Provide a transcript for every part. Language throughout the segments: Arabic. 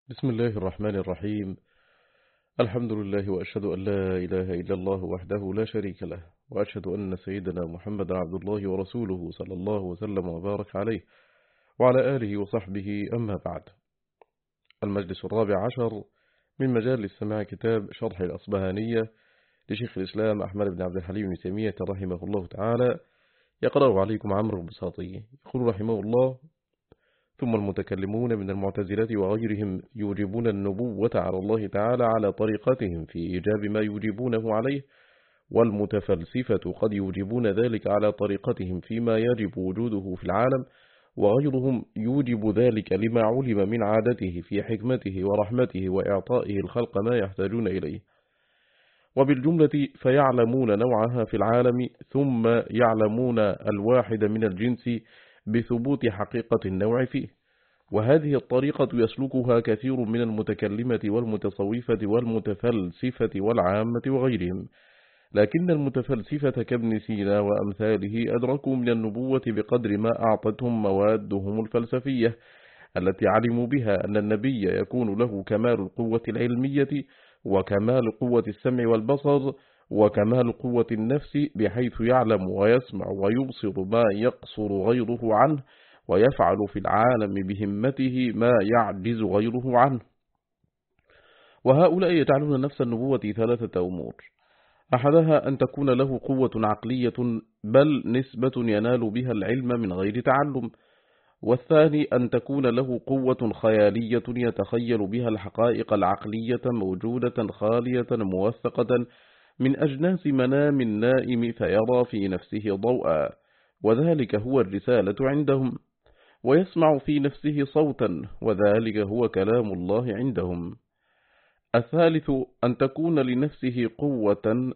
بسم الله الرحمن الرحيم. الحمد لله وأشهد أن لا إله إلا الله وحده لا شريك له، وأشهد أن سيدنا محمد عبد الله ورسوله صلى الله وسلم وبارك عليه وعلى آله وصحبه. أما بعد، المجلس الرابع عشر من مجالس سماع كتاب شرح الأصبهانية لشيخ الإسلام أحمد بن عبد الحليم بن تيمية رحمه الله تعالى، يقرأ عليكم عمرو البساطي. يقول رحمه الله: ثم المتكلمون من المعتزلة وغيرهم يوجبون النبوة على الله تعالى على طريقتهم في إيجاب ما يوجبونه عليه، والمتفلسفة قد يوجبون ذلك على طريقتهم فيما يجب وجوده في العالم، وغيرهم يوجب ذلك لما علم من عادته في حكمته ورحمته وإعطائه الخلق ما يحتاجون إليه. وبالجملة فيعلمون نوعها في العالم، ثم يعلمون الواحد من الجنس بثبوت حقيقة النوع فيه. وهذه الطريقة يسلكها كثير من المتكلمة والمتصوفة والمتفلسفة والعامة وغيرهم، لكن المتفلسفة كابن سينا وأمثاله أدركوا من النبوة بقدر ما أعطتهم موادهم الفلسفية التي علموا بها أن النبي يكون له كمال القوة العلمية، وكمال قوة السمع والبصر، وكمال قوة النفس، بحيث يعلم ويسمع ويبصر ما يقصر غيره عنه، ويفعل في العالم بهمته ما يعجز غيره عنه. وهؤلاء يجعلون نفس النبوة ثلاثة أمور: أحدها أن تكون له قوة عقلية، بل نسبة ينال بها العلم من غير تعلم. والثاني أن تكون له قوة خيالية يتخيل بها الحقائق العقلية موجودة خالية موثقة من أجناس منام النائم، فيرى في نفسه ضوءا، وذلك هو الرسالة عندهم. ويسمع في نفسه صوتا، وذلك هو كلام الله عندهم. الثالث أن تكون لنفسه قوة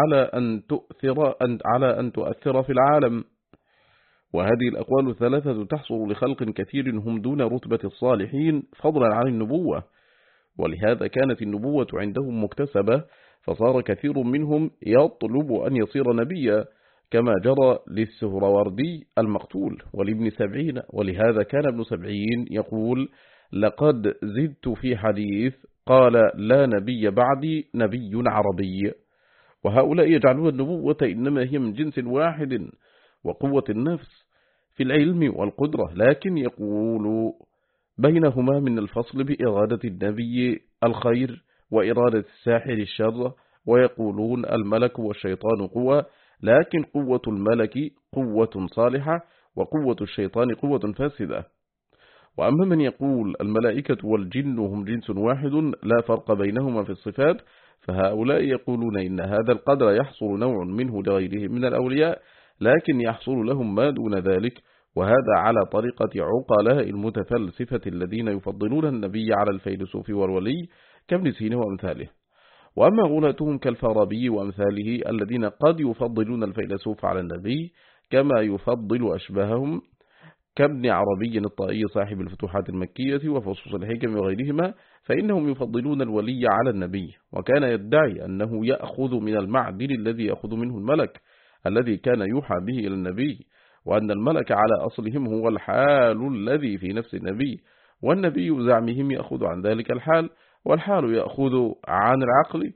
على أن تؤثر في العالم. وهذه الأقوال الثلاثة تحصل لخلق كثير هم دون رتبة الصالحين فضلا عن النبوة، ولهذا كانت النبوة عندهم مكتسبة، فصار كثير منهم يطلب أن يصير نبيا، كما جرى للسهروردي المقتول ولابن سبعين. ولهذا كان ابن سبعين يقول: لقد زدت في حديث قال لا نبي بعدي نبي عربي. وهؤلاء يجعلون النبوة إنما هي من جنس واحد وقوة النفس في العلم والقدرة، لكن يقول بينهما من الفصل بإرادة النبي الخير وإرادة الساحر الشر. ويقولون الملك والشيطان قوة، لكن قوة الملك قوة صالحة، وقوة الشيطان قوة فاسدة. وأما من يقول الملائكة والجن هم جنس واحد لا فرق بينهما في الصفات، فهؤلاء يقولون إن هذا القدر يحصل نوع منه لغيرهم من الأولياء، لكن يحصل لهم ما دون ذلك، وهذا على طريقة عقلاء المتفلسفة الذين يفضلون النبي على الفيلسوف والولي كابن سينا وأمثاله. وأما غلاتهم كالفارابي وأمثاله الذين قد يفضلون الفيلسوف على النبي، كما يفضل أشباههم كابن عربي الطائي صاحب الفتوحات المكية وفصوص الحكم وغيرهما، فإنهم يفضلون الولي على النبي. وكان يدعي أنه يأخذ من المعدن الذي يأخذ منه الملك الذي كان يوحى به إلى النبي، وأن الملك على أصلهم هو الحال الذي في نفس النبي، والنبي زعمهم يأخذ عن ذلك الحال، والحال يأخذ عن العقل.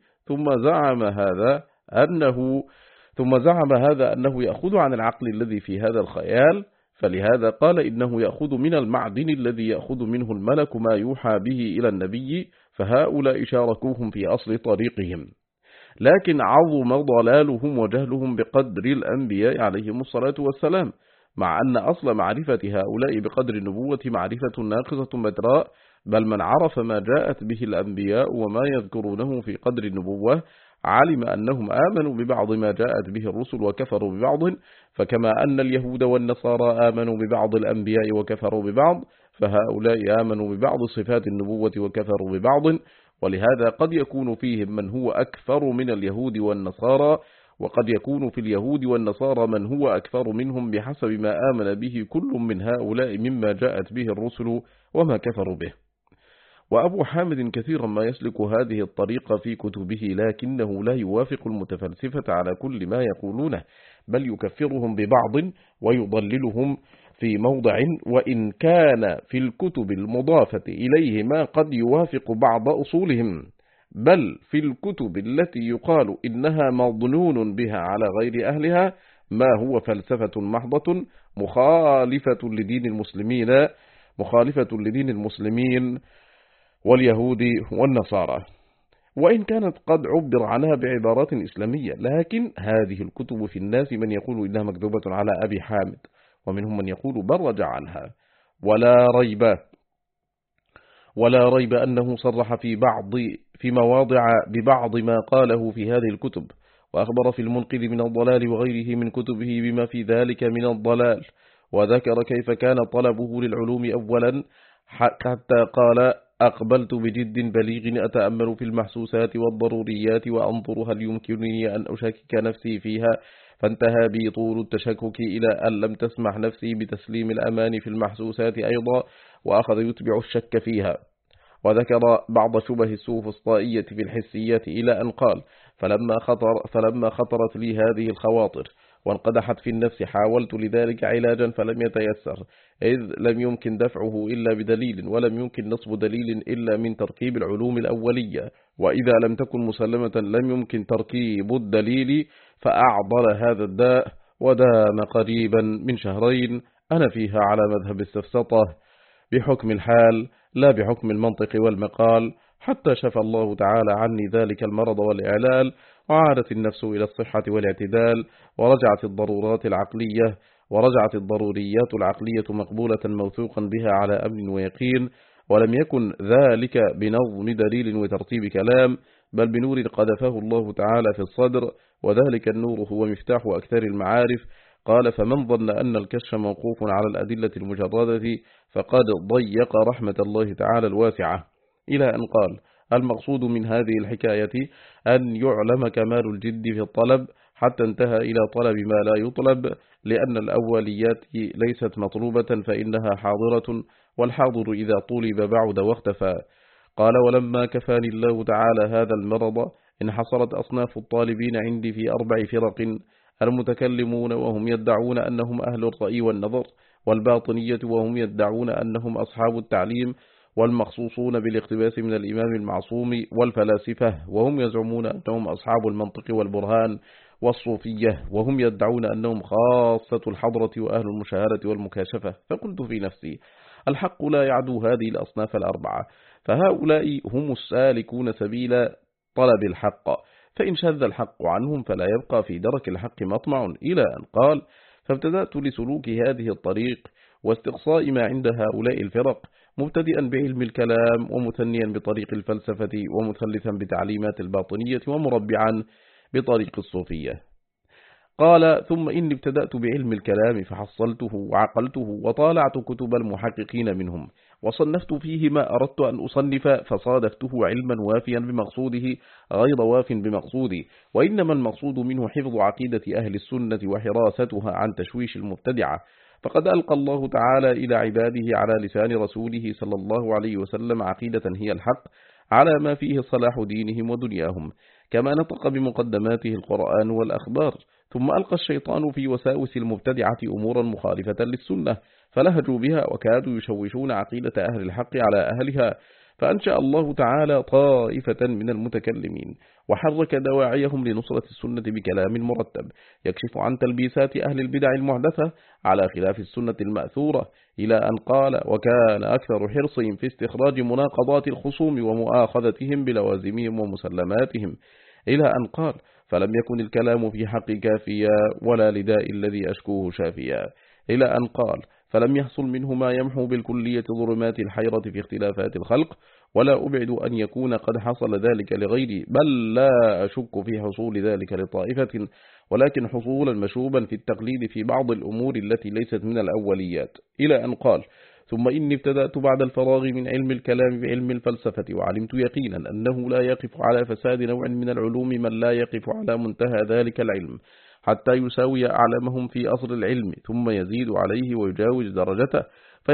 ثم زعم هذا أنه يأخذ عن العقل الذي في هذا الخيال، فلهذا قال إنه يأخذ من المعدن الذي يأخذ منه الملك ما يوحى به إلى النبي، فهؤلاء شاركوهم في أصل طريقهم. لكن عظم ضلالهم وجهلهم بقدر الأنبياء عليهم الصلاة والسلام، مع أن أصل معرفة هؤلاء بقدر النبوة معرفة ناقصة بدراء، بل من عرف ما جاءت به الأنبياء وما يذكرونه في قدر النبوة علم أنهم آمنوا ببعض ما جاءت به الرسل وكفروا ببعض، فكما أن اليهود والنصارى آمنوا ببعض الأنبياء وكفروا ببعض، فهؤلاء آمنوا ببعض صفات النبوة وكفروا ببعض. ولهذا قد يكون فيهم من هو أكثر من اليهود والنصارى، وقد يكون في اليهود والنصارى من هو أكثر منهم بحسب ما آمن به كل من هؤلاء مما جاءت به الرسل وما كفروا به. وأبو حامد كثيرا ما يسلك هذه الطريقة في كتبه، لكنه لا يوافق المتفلسفة على كل ما يقولونه، بل يكفرهم ببعض ويضللهم في موضع، وإن كان في الكتب المضافة إليه ما قد يوافق بعض أصولهم، بل في الكتب التي يقال إنها مظنون بها على غير أهلها ما هو فلسفة محضة مخالفة لدين المسلمين واليهود والنصارى، وإن كانت قد عبر عنها بعبارات إسلامية. لكن هذه الكتب في الناس من يقول إنها مكذوبة على أبي حامد، ومنهم من يقول بل رجع عنها، ولا ريب أنه صرح في مواضع ببعض ما قاله في هذه الكتب، وأخبر في المنقذ من الضلال وغيره من كتبه بما في ذلك من الضلال، وذكر كيف كان طلبه للعلوم أولا حتى قال: أقبلت بجد بليغ أتأمل في المحسوسات والضروريات وأنظر هل يمكنني أن أشكك نفسي فيها، فانتهى بي طول التشكك إلى أن لم تسمح نفسي بتسليم الأمان في المحسوسات أيضا، وأخذ يتبع الشك فيها. وذكر بعض شبه السوفسطائية في الحسيات إلى أن قال: فلما خطرت لي هذه الخواطر وانقدحت في النفس حاولت لذلك علاجا فلم يتيسر، إذ لم يمكن دفعه إلا بدليل، ولم يمكن نصب دليل إلا من تركيب العلوم الأولية، وإذا لم تكن مسلمة لم يمكن تركيب الدليل، فأعضل هذا الداء، ودام قريبا من شهرين أنا فيها على مذهب السفسطة بحكم الحال لا بحكم المنطق والمقال، حتى شفى الله تعالى عني ذلك المرض والإعلال، وعادت النفس إلى الصحة والاعتدال، ورجعت الضروريات العقلية مقبولة موثوقا بها على أمن ويقين، ولم يكن ذلك بنظم دليل وترتيب كلام، بل بنور قذفه الله تعالى في الصدر، وذلك النور هو مفتاح أكثر المعارف. قال: فمن ظن أن الكشف موقوف على الأدلة المجردة فقد ضيق رحمة الله تعالى الواسعة، إلى أن قال: المقصود من هذه الحكاية أن يعلم كمال الجد في الطلب، حتى انتهى إلى طلب ما لا يطلب، لأن الأوليات ليست مطلوبة فإنها حاضرة، والحاضر إذا طلب بعد واختفى. قال: ولما كفاني الله تعالى هذا المرض انحصرت أصناف الطالبين عندي في 4 فرق: المتكلمون وهم يدعون أنهم أهل الرأي والنظر، والباطنية وهم يدعون أنهم أصحاب التعليم والمخصوصون بالاقتباس من الإمام المعصوم، والفلاسفة وهم يزعمون أنهم أصحاب المنطق والبرهان، والصوفية وهم يدعون أنهم خاصة الحضرة وأهل المشاهدة والمكاشفة. فقلت في نفسي: الحق لا يعدو هذه الأصناف 4، فهؤلاء هم السالكون سبيل طلب الحق، فإن شذ الحق عنهم فلا يبقى في درك الحق مطمع، إلى أن قال: فابتدأت لسلوك هذه الطريق واستقصاء ما عند هؤلاء الفرق، مبتدئا بعلم الكلام، ومثنيا بطريق الفلسفة، ومثلثا بتعليمات الباطنية، ومربعا بطريق الصوفية. قال: ثم إني ابتدأت بعلم الكلام فحصلته وعقلته، وطالعت كتب المحققين منهم، وصنفت فيه ما أردت أن أصنف، فصادفته علما وافيا بمقصوده غير واف بمقصودي، وإنما المقصود منه حفظ عقيدة أهل السنة وحراستها عن تشويش المبتدعة. فقد ألقى الله تعالى إلى عباده على لسان رسوله صلى الله عليه وسلم عقيدة هي الحق على ما فيه صلاح دينهم ودنياهم، كما نطق بمقدماته القرآن والأخبار. ثم ألقى الشيطان في وساوس المبتدعة أمورا مخالفة للسنة، فلهجوا بها وكادوا يشوشون عقيدة أهل الحق على أهلها، فأنشأ الله تعالى طائفة من المتكلمين، وحرك دواعيهم لنصرة السنة بكلام مرتب يكشف عن تلبيسات أهل البدع المحدثة على خلاف السنة المأثورة، إلى أن قال: وكان أكثر حرصهم في استخراج مناقضات الخصوم ومؤاخذتهم بلوازمهم ومسلماتهم، إلى أن قال: فلم يكن الكلام في حق كافيا، ولا لداء الذي أشكوه شافيا، إلى أن قال: فلم يحصل منه ما يمحو بالكلية ظلمات الحيرة في اختلافات الخلق، ولا أبعد أن يكون قد حصل ذلك لغيري، بل لا أشك في حصول ذلك لطائفة، ولكن حصولا مشوبا في التقليد في بعض الأمور التي ليست من الأوليات، إلى أن قال: ثم إني ابتدأت بعد الفراغ من علم الكلام بعلم الفلسفة، وعلمت يقينا أنه لا يقف على فساد نوع من العلوم من لا يقف على منتهى ذلك العلم حتى يساوي أعلمهم في أصل العلم، ثم يزيد عليه ويجاوز درجته،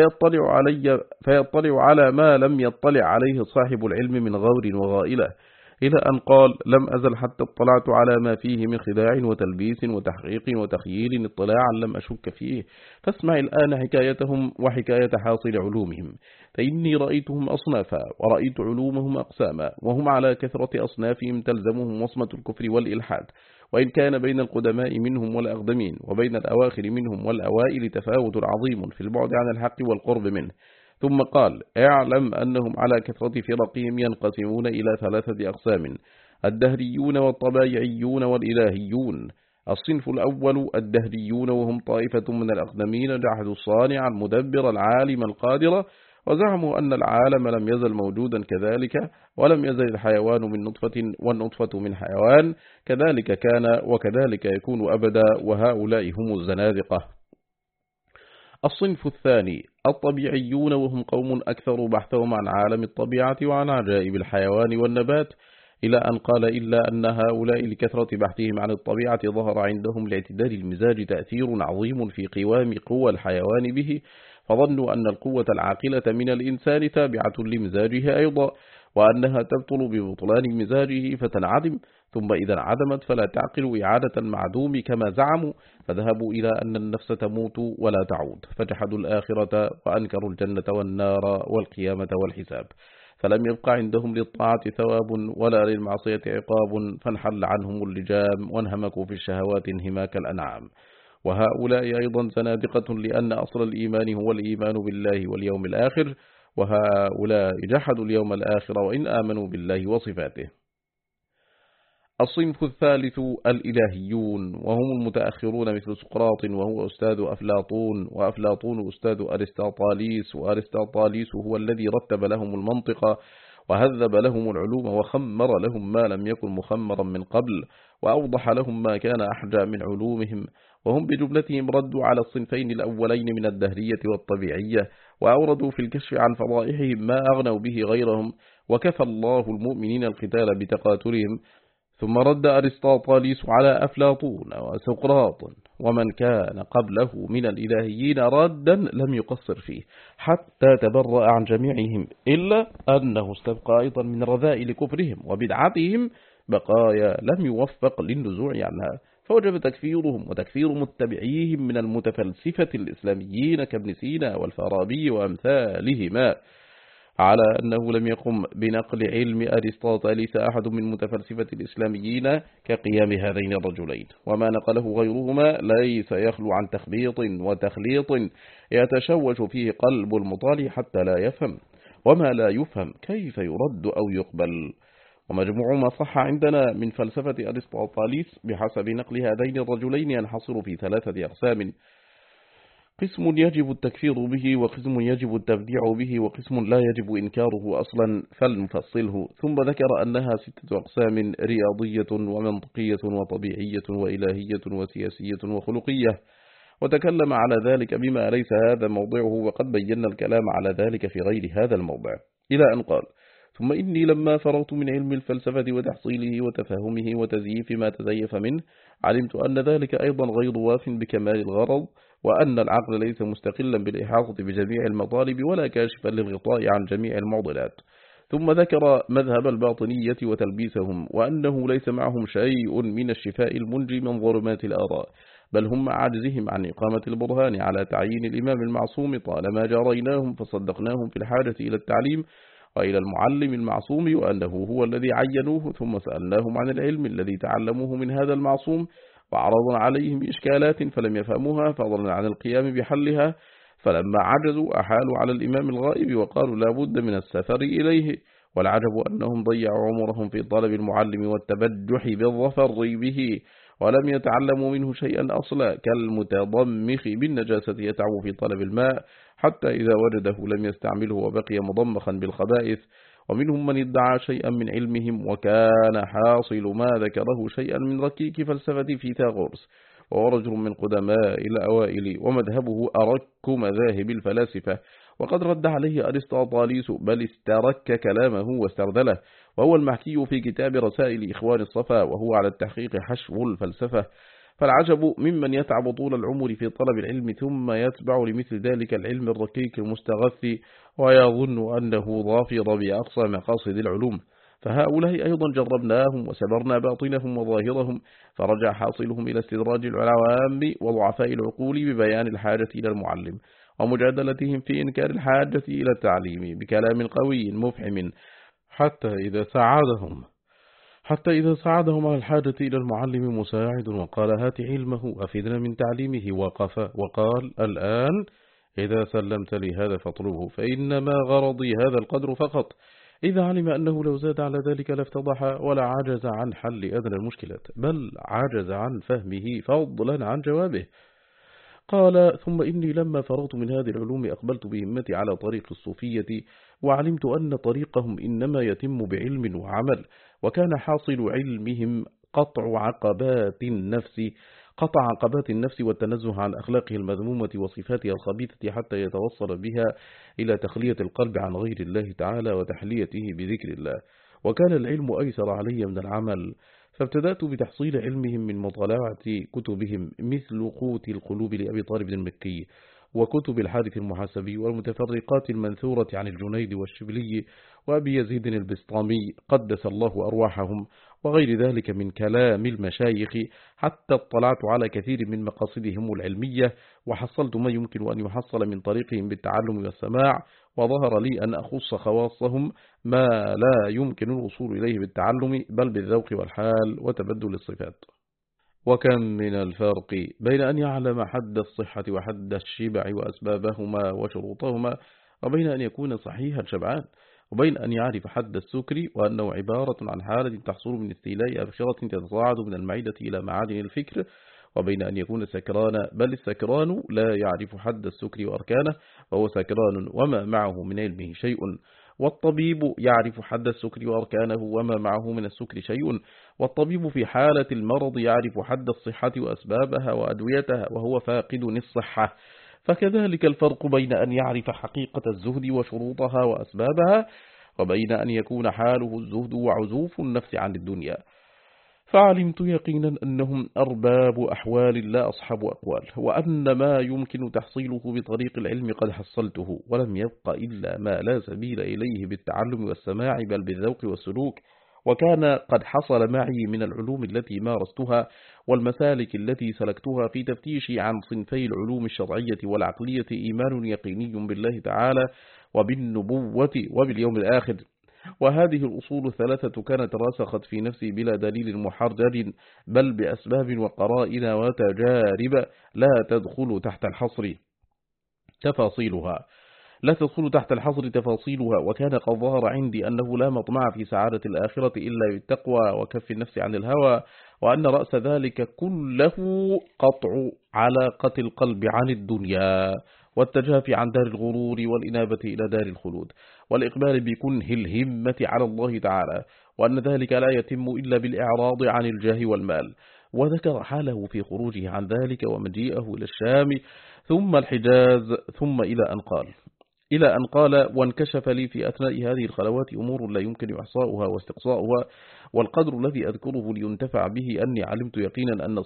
فيطلع على ما لم يطلع عليه صاحب العلم من غور وغائلة، إلى أن قال: لم أزل حتى اطلعت على ما فيه من خداع وتلبيس وتحقيق وتخييل اطلاعا لم أشك فيه، فاسمع الآن حكايتهم وحكاية حاصل علومهم، فإني رأيتهم أصنافا ورأيت علومهم أقساما، وهم على كثرة أصنافهم تلزمهم وصمة الكفر والإلحاد، وإن كان بين القدماء منهم والأقدمين وبين الأواخر منهم والأوائل تفاوت عظيم في البعد عن الحق والقرب منه. ثم قال: اعلم أنهم على كثرة فرقهم ينقسمون إلى 3 أقسام: الدهريون والطبايعيون والإلهيون. الصنف الأول الدهريون، وهم طائفة من الأقدمين جحدوا الصانع المدبر العالم القادر، وزعموا أن العالم لم يزل موجودا كذلك، ولم يزل الحيوان من نطفة والنطفة من حيوان، كذلك كان وكذلك يكون أبدا، وهؤلاء هم الزنادقة. الصنف الثاني الطبيعيون، وهم قوم أكثر بحثهم عن عالم الطبيعة وعن عجائب الحيوان والنبات، إلى أن قال: إلا أن هؤلاء لكثرة بحثهم عن الطبيعة ظهر عندهم لاعتدال المزاج تأثير عظيم في قوام قوى الحيوان به، فظنوا أن القوة العاقلة من الإنسان تابعة لمزاجه أيضا، وأنها تبطل ببطلان مزاجه فتنعدم، ثم إذا انعدمت فلا تعقل إعادة المعدوم كما زعموا، فذهبوا إلى أن النفس تموت ولا تعود، فجحدوا الآخرة وأنكروا الجنة والنار والقيامة والحساب، فلم يبق عندهم للطاعة ثواب ولا للمعصية عقاب، فانحل عنهم اللجام وانهمكوا في الشهوات انهماك الأنعام. وهؤلاء أيضا زنادقة، لأن أصل الإيمان هو الإيمان بالله واليوم الآخر، وهؤلاء جحدوا اليوم الآخر وإن آمنوا بالله وصفاته. الصنف الثالث الإلهيون، وهم المتأخرون مثل سقراط وهو أستاذ أفلاطون، وأفلاطون أستاذ أرسطاطاليس، وأرسطاطاليس هو الذي رتب لهم المنطق وهذب لهم العلوم وخمر لهم ما لم يكن مخمرا من قبل، وأوضح لهم ما كان أحجى من علومهم، وهم بجملتهم ردوا على الصنفين الأولين من الدهرية والطبيعية، وأوردوا في الكشف عن فضائحهم ما أغنوا به غيرهم، وكفى الله المؤمنين القتال بتقاتلهم. ثم رد أرسطاطاليس على أفلاطون وسقراط ومن كان قبله من الإلهيين ردا لم يقصر فيه حتى تبرأ عن جميعهم، إلا أنه استبقى أيضا من رذائل كفرهم وبدعتهم بقايا لم يوفق للنزوع عنها، فوجب تكفيرهم وتكفير متبعيهم من المتفلسفة الإسلاميين كابن سينا والفارابي وأمثالهما، على أنه لم يقم بنقل علم أرسطاطاليس أحد من متفلسفة الإسلاميين كقيام هذين الرجلين، وما نقله غيرهما ليس يخلو عن تخبيط وتخليط يتشوش فيه قلب المطالع حتى لا يفهم، وما لا يفهم كيف يرد أو يقبل. ومجموع ما صح عندنا من فلسفة أرسطاطاليس بحسب نقل هذين الرجلين ينحصر في 3 أقسام: قسم يجب التكفير به، وقسم يجب التبديع به، وقسم لا يجب إنكاره أصلا، فلنفصله. ثم ذكر أنها 6 أقسام: رياضية ومنطقية وطبيعية وإلهية وسياسية وخلقية، وتكلم على ذلك بما ليس هذا موضعه، وقد بينا الكلام على ذلك في غير هذا الموضع، إلى أن قال: ثم إني لما فرغت من علم الفلسفة وتحصيله وتفهمه وتزييف ما تزيف منه، علمت أن ذلك أيضا غير واف بكمال الغرض، وأن العقل ليس مستقلا بالإحاطة بجميع المطالب ولا كاشفا للغطاء عن جميع المعضلات. ثم ذكر مذهب الباطنية وتلبيسهم، وأنه ليس معهم شيء من الشفاء المنجي من ظلمات الآراء، بل هم مع عجزهم عن إقامة البرهان على تعيين الإمام المعصوم طالما جاريناهم فصدقناهم في الحاجة إلى التعليم وإلى المعلم المعصوم، وأنه هو الذي عينوه، ثم سألناهم عن العلم الذي تعلموه من هذا المعصوم، وعرضنا عليهم إشكالات فلم يفهموها، فضلا عن القيام بحلها، فلما عجزوا أحالوا على الإمام الغائب وقالوا لا بد من السفر إليه. والعجب أنهم ضيعوا عمرهم في طلب المعلم والتبجح بالظفر به، ولم يتعلموا منه شيئا أصلا، كالمتضمخ بالنجاسة يتعب في طلب الماء حتى إذا وجده لم يستعمله وبقي مضمخا بالخبائث. ومنهم من ادعى شيئا من علمهم، وكان حاصل ما ذكره شيئا من ركيك فلسفة فيثاغورس، وهو رجل من قدماء الأوائل، ومذهبه أرك مذاهب الفلاسفة، وقد رد عليه أرسطاطاليس، بل استرك كلامه واستردله، وهو المحكي في كتاب رسائل إخوان الصفا، وهو على التحقيق حشو الفلسفة. فالعجب ممن يتعب طول العمر في طلب العلم ثم يتبع لمثل ذلك العلم الركيك المستغث ويظن أنه ظافر بأقصى مقاصد العلوم، فهؤلاء أيضا جربناهم وسبرنا باطنهم وظاهرهم، فرجع حاصلهم إلى استدراج العوام وضعفاء العقول ببيان الحاجة إلى المعلم، ومجادلتهم في إنكار الحاجة إلى التعليم بكلام قوي مفحم، حتى إذا ساعدهم على الحاجة إلى المعلم مساعد وقال هات علمه أفدنا من تعليمه، وقف وقال الآن إذا سلمت لي هذا فاطلبه، فإنما غرضي هذا القدر فقط. إذا علم أنه لو زاد على ذلك لافتضح ولا عجز عن حل أدنى المشكلات، بل عجز عن فهمه فضلا عن جوابه. قال ثم إني لما فرغت من هذه العلوم أقبلت بهمتي على طريق الصوفية، وعلمت أن طريقهم إنما يتم بعلم وعمل، وكان حاصل علمهم قطع عقبات النفس والتنزه عن أخلاقه المذمومة وصفاتها الخبيثة، حتى يتوصل بها إلى تخلية القلب عن غير الله تعالى وتحليته بذكر الله. وكان العلم أيسر علي من العمل، فابتدأت بتحصيل علمهم من مطالعة كتبهم مثل قوت القلوب لأبي طالب المكي، وكتب الحارث المحاسبي، والمتفرقات المنثورة عن الجنيد والشبلي وأبي يزيد البسطامي قدس الله أرواحهم، وغير ذلك من كلام المشايخ، حتى اطلعت على كثير من مقاصدهم العلمية، وحصلت ما يمكن أن يحصل من طريقهم بالتعلم والسماع، وظهر لي أن أخص خواصهم ما لا يمكن الوصول إليه بالتعلم، بل بالذوق والحال وتبدل الصفات. وكم من الفرق بين أن يعلم حد الصحة وحد الشبع وأسبابهما وشروطهما، وبين أن يكون صحيحا شبعان، وبين أن يعرف حد السكر وأنه عبارة عن حالة تحصل من استيلاء أبخرة تتصاعد من المعدة إلى معادن الفكر، وبين أن يكون سكران، بل السكران لا يعرف حد السكر وأركانه، وهو سكران وما معه من علمه شيء، والطبيب يعرف حد السكر وأركانه وما معه من السكر شيء، والطبيب في حالة المرض يعرف حد الصحة وأسبابها وأدويتها وهو فاقد الصحة. فكذلك الفرق بين أن يعرف حقيقة الزهد وشروطها وأسبابها، وبين أن يكون حاله الزهد وعزوف النفس عن الدنيا. فعلمت يقينا أنهم أرباب أحوال لا أصحاب أقوال، وأن ما يمكن تحصيله بطريق العلم قد حصلته، ولم يبق إلا ما لا سبيل إليه بالتعلم والسماع، بل بالذوق والسلوك. وكان قد حصل معي من العلوم التي مارستها والمسالك التي سلكتها في تفتيشي عن صنفي العلوم الشرعية والعقلية إيمان يقيني بالله تعالى وبالنبوة وباليوم الآخر. وهذه الأصول الثلاثة كانت راسخت في نفسي بلا دليل محرر، بل بأسباب وقرائن وتجارب لا تدخل تحت الحصر تفاصيلها. وكان قد ظهر عندي أنه لا مطمع في سعادة الآخرة إلا بالتقوى وكف النفس عن الهوى، وأن رأس ذلك كله قطع علاقة القلب عن الدنيا، والتجافي عن دار الغرور والإنابة إلى دار الخلود، والإقبال بكنه الهمة على الله تعالى، وأن ذلك لا يتم إلا بالإعراض عن الجاه والمال. وذكر حاله في خروجه عن ذلك ومجيئه إلى الشام ثم الحجاز، ثم إلى أن قال وانكشف لي في أثناء هذه الخلوات أمور لا يمكن إحصاؤها واستقصاؤها، والقدر الذي أذكره لينتفع به أني علمت يقينا أن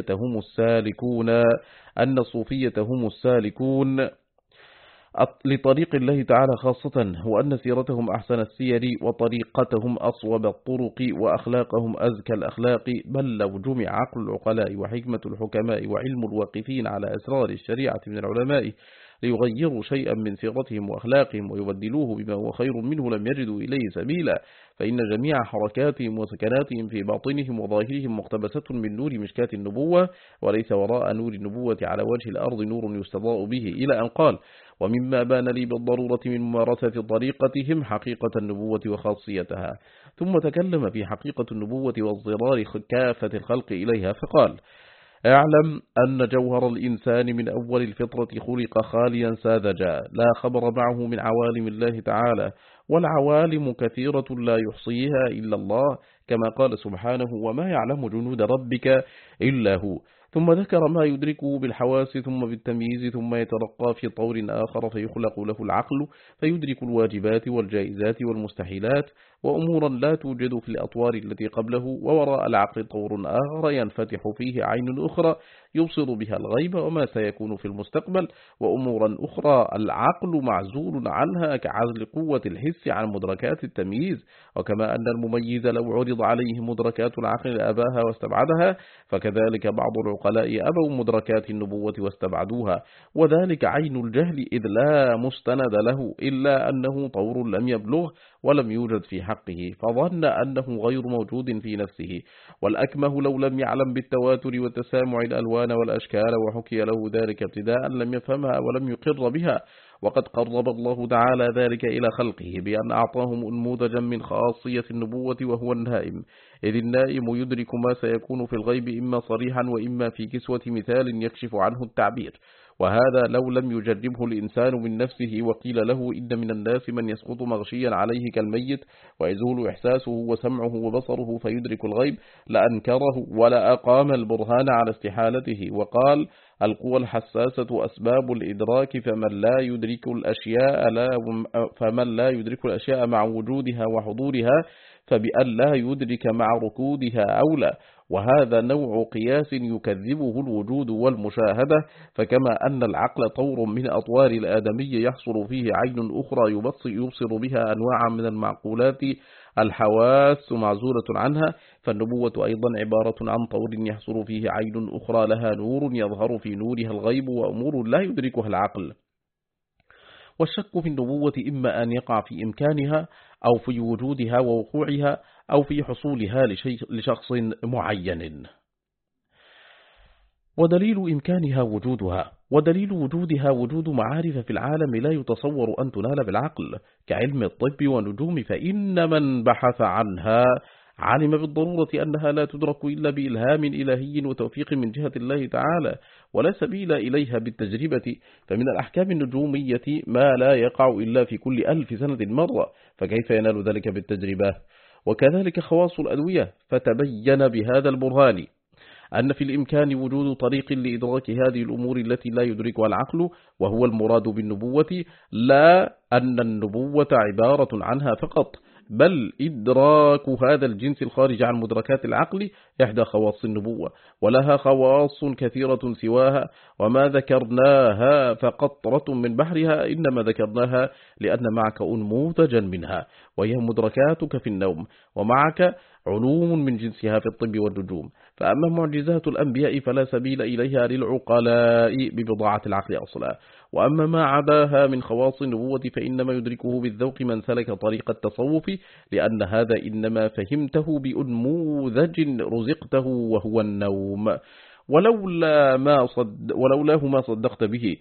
الصوفية هم السالكون لطريق الله تعالى خاصة، وأن سيرتهم أحسن السير، وطريقتهم أصوب الطرق، وأخلاقهم أزكى الأخلاق، بل لو جمع عقل العقلاء وحكمة الحكماء وعلم الواقفين على أسرار الشريعة من العلماء ليغيروا شيئا من سيرتهم وأخلاقهم ويبدلوه بما هو خير منه لم يجدوا إليه سبيلا، فإن جميع حركاتهم وسكناتهم في باطنهم وظاهرهم مقتبسة من نور مشكاة النبوة، وليس وراء نور النبوة على وجه الأرض نور يستضاء به، إلى أن قال ومما بان لي بالضرورة من ممارسة طريقتهم حقيقة النبوة وخاصيتها. ثم تكلم في حقيقة النبوة واضطرار كافة الخلق إليها، فقال اعلم أن جوهر الإنسان من أول الفطرة خلق خاليا ساذجا، لا خبر معه من عوالم الله تعالى، والعوالم كثيرة لا يحصيها إلا الله، كما قال سبحانه وما يعلم جنود ربك إلا هو. ثم ذكر ما يدركه بالحواس ثم بالتمييز، ثم يترقى في طور آخر فيخلق له العقل فيدرك الواجبات والجائزات والمستحيلات وأمورا لا توجد في الأطوار التي قبله. ووراء العقل طور آخر ينفتح فيه عين أخرى يبصر بها الغيب وما سيكون في المستقبل، وأمورا أخرى العقل معزول عنها كعزل قوة الحس عن مدركات التمييز. وكما أن المميز لو عرض عليه مدركات العقل أباها واستبعدها، فكذلك بعض العقلاء أبوا مدركات النبوة واستبعدوها، وذلك عين الجهل إذ لا مستند له إلا أنه طور لم يبلغ ولم يوجد في حقه، فظن أنه غير موجود في نفسه. والأكمه لو لم يعلم بالتواتر وتسامع الألوان والأشكال وحكي له ذلك ابتداء لم يفهمها ولم يقر بها. وقد قرب الله تعالى ذلك إلى خلقه بأن أعطاهم أنموذجا من خاصية النبوة وهو النائم، إذ النائم يدرك ما سيكون في الغيب إما صريحا وإما في كسوة مثال يكشف عنه التعبير. وهذا لو لم يجربه الإنسان من نفسه وقيل له إن من الناس من يسقط مغشيا عليه كالميت ويزول إحساسه وسمعه وبصره فيدرك الغيب لأنكره ولا أقام البرهان على استحالته، وقال القوى الحساسة أسباب الإدراك فمن لا يدرك الأشياء مع وجودها وحضورها فبأن لا يدرك مع ركودها أولى. وهذا نوع قياس يكذبه الوجود والمشاهدة، فكما أن العقل طور من أطوار الآدمي يحصل فيه عين أخرى يبصر بها أنواعا من المعقولات الحواس معزولة عنها، فالنبوة أيضا عبارة عن طور يحصل فيه عين أخرى لها نور يظهر في نورها الغيب وأمور لا يدركها العقل. والشك في النبوة إما أن يقع في إمكانها أو في وجودها ووقوعها أو في حصولها لشخص معين. ودليل إمكانها وجودها، ودليل وجودها وجود معارف في العالم لا يتصور أن تنال بالعقل كعلم الطب والنجوم، فإن من بحث عنها علم بالضرورة أنها لا تدرك إلا بإلهام إلهي وتوفيق من جهة الله تعالى، ولا سبيل إليها بالتجربة. فمن الأحكام النجومية ما لا يقع إلا في كل 1000 سنة مرة، فكيف ينال ذلك بالتجربة؟ وكذلك خواص الأدوية، فتبين بهذا البرهان أن في الإمكان وجود طريق لإدراك هذه الأمور التي لا يدركها العقل، وهو المراد بالنبوة، لا أن النبوة عبارة عنها فقط، بل إدراك هذا الجنس الخارج عن مدركات العقل إحدى خواص النبوة، ولها خواص كثيرة سواها، وما ذكرناها فقطرة من بحرها، إنما ذكرناها لأن معك أنموذجا منها وهي مدركاتك في النوم، ومعك علوم من جنسها في الطب والنجوم. فأما معجزات الأنبياء فلا سبيل إليها للعقلاء ببضاعة العقل أصلا، وأما ما عداها من خواص النبوة فإنما يدركه بالذوق من سلك طريق التصوف، لأن هذا إنما فهمته بأنموذج رزقته وهو النوم، ولولاه ما صدقت به.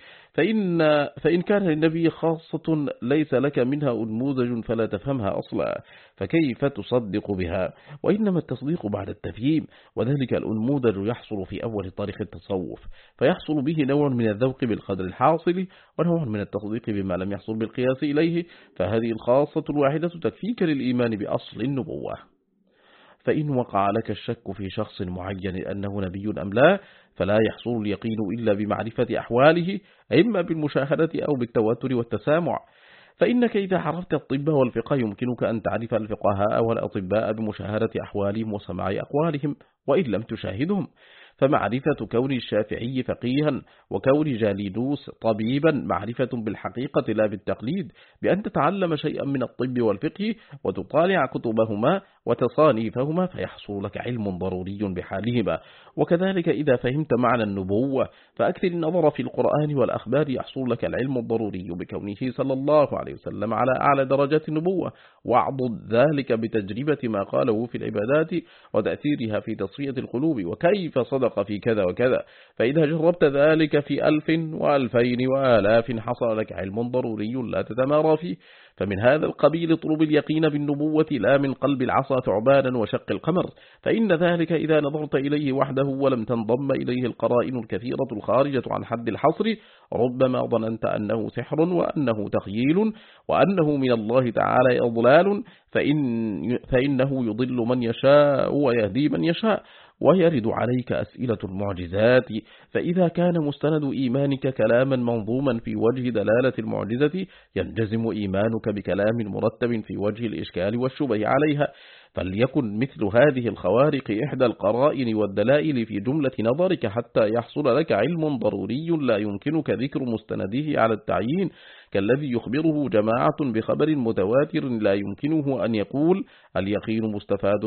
فإن كان للنبي خاصة ليس لك منها أنموذج فلا تفهمها أصلا، فكيف تصدق بها؟ وإنما التصديق بعد التفهيم، وذلك الأنموذج يحصل في أول طريق التصوف، فيحصل به نوع من الذوق بالقدر الحاصل، ونوع من التصديق بما لم يحصل بالقياس إليه، فهذه الخاصة الواحدة تكفيك للإيمان بأصل النبوة. فإن وقع لك الشك في شخص معين أنه نبي أم لا، فلا يحصل اليقين إلا بمعرفة أحواله، إما بالمشاهدة أو بالتواتر والتسامع. فإنك إذا عرفت الطب والفقه يمكنك أن تعرف الفقهاء والأطباء بمشاهدة أحوالهم وسماع أقوالهم، وإن لم تشاهدهم، فمعرفة كون الشافعي فقيها وكون جاليدوس طبيبا معرفة بالحقيقة لا بالتقليد، بأن تتعلم شيئا من الطب والفقه وتطالع كتبهما وتصانيفهما فيحصل لك علم ضروري بحالهما. وكذلك إذا فهمت معنى النبوة فأكثر النظر في القرآن والأخبار يحصل لك العلم الضروري بكونه صلى الله عليه وسلم على أعلى درجات النبوة، واعضد ذلك بتجربة ما قاله في العبادات وتأثيرها في تصفية القلوب، وكيف صدق في كذا وكذا. فإذا جربت ذلك في 1000 و2000 وآلاف حصل لك علم ضروري لا تتمارى فيه. فمن هذا القبيل اطلب اليقين بالنبوة لا من قلب العصا ثعبانا وشق القمر، فإن ذلك إذا نظرت إليه وحده ولم تنضم إليه القرائن الكثيرة الخارجة عن حد الحصر ربما ظننت أنه سحر وأنه تخييل وأنه من الله تعالى إضلال، فإنه يضل من يشاء ويهدي من يشاء، ويرد عليك أسئلة المعجزات، فإذا كان مستند إيمانك كلاما منظوما في وجه دلالة المعجزة ينجزم إيمانك بكلام مرتب في وجه الإشكال والشبه عليها، فليكن مثل هذه الخوارق إحدى القرائن والدلائل في جملة نظرك حتى يحصل لك علم ضروري لا يمكنك ذكر مستنده على التعيين، كالذي يخبره جماعة بخبر متواتر لا يمكنه أن يقول اليقين مستفاد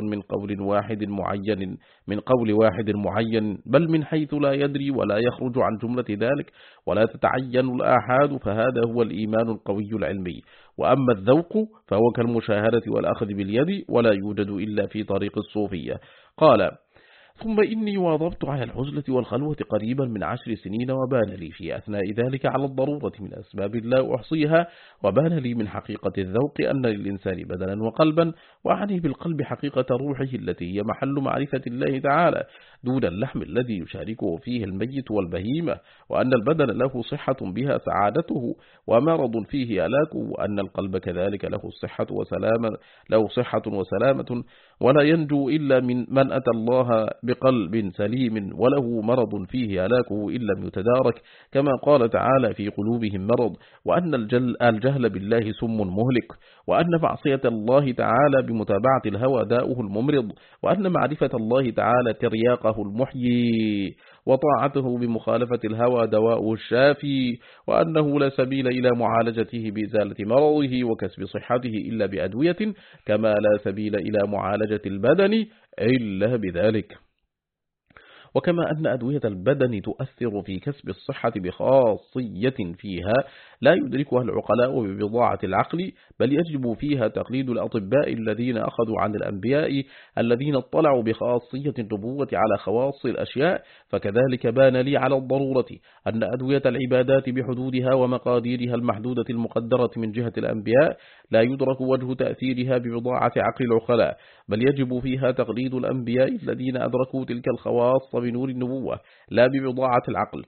من قول واحد معين بل من حيث لا يدري ولا يخرج عن جملة ذلك، ولا تتعين الآحاد، فهذا هو الإيمان القوي العلمي. وأما الذوق فهو كالمشاهدة والأخذ باليد ولا يوجد إلا في طريق الصوفية. قال: ثم إني واظبت على العزلة والخلوة قريبا من 10 سنين، وبان لي في أثناء ذلك على الضرورة من أسباب لا أحصيها، وبان لي من حقيقة الذوق أن للإنسان بدنا وقلبا، وأعني بالقلب حقيقة روحه التي هي محل معرفة الله تعالى دون اللحم الذي يشاركه فيه الميت والبهيمة، وأن البدن له صحة بها سعادته ومرض فيه هلاكه، وأن القلب كذلك له صحة وسلامة ولا ينجو إلا من أتى الله بقلب سليم، وله مرض فيه هلاكه إن لم يتدارك، كما قال تعالى: في قلوبهم مرض، وأن الجهل بالله سم مهلك، وأن معصية الله تعالى بمتابعة الهوى داؤه الممرض، وأن معرفة الله تعالى ترياقه المحيي، وطاعته بمخالفة الهوى دواء الشافي، وأنه لا سبيل إلى معالجته بإزالة مرضه وكسب صحته إلا بأدوية، كما لا سبيل إلى معالجة البدن إلا بذلك. وكما أن أدوية البدن تؤثر في كسب الصحة بخاصية فيها لا يدركها العقلاء ببضاعة العقل، بل يجب فيها تقليد الأطباء الذين أخذوا عن الأنبياء الذين اطلعوا بخاصية النبوة على خواص الأشياء، فكذلك بان لي على الضرورة أن أدوية العبادات بحدودها ومقاديرها المحدودة المقدرة من جهة الأنبياء لا يدرك وجه تأثيرها ببضاعة عقل العقلاء، بل يجب فيها تقليد الأنبياء الذين أدركوا تلك الخواص بنور النبوة لا ببضاعة العقل.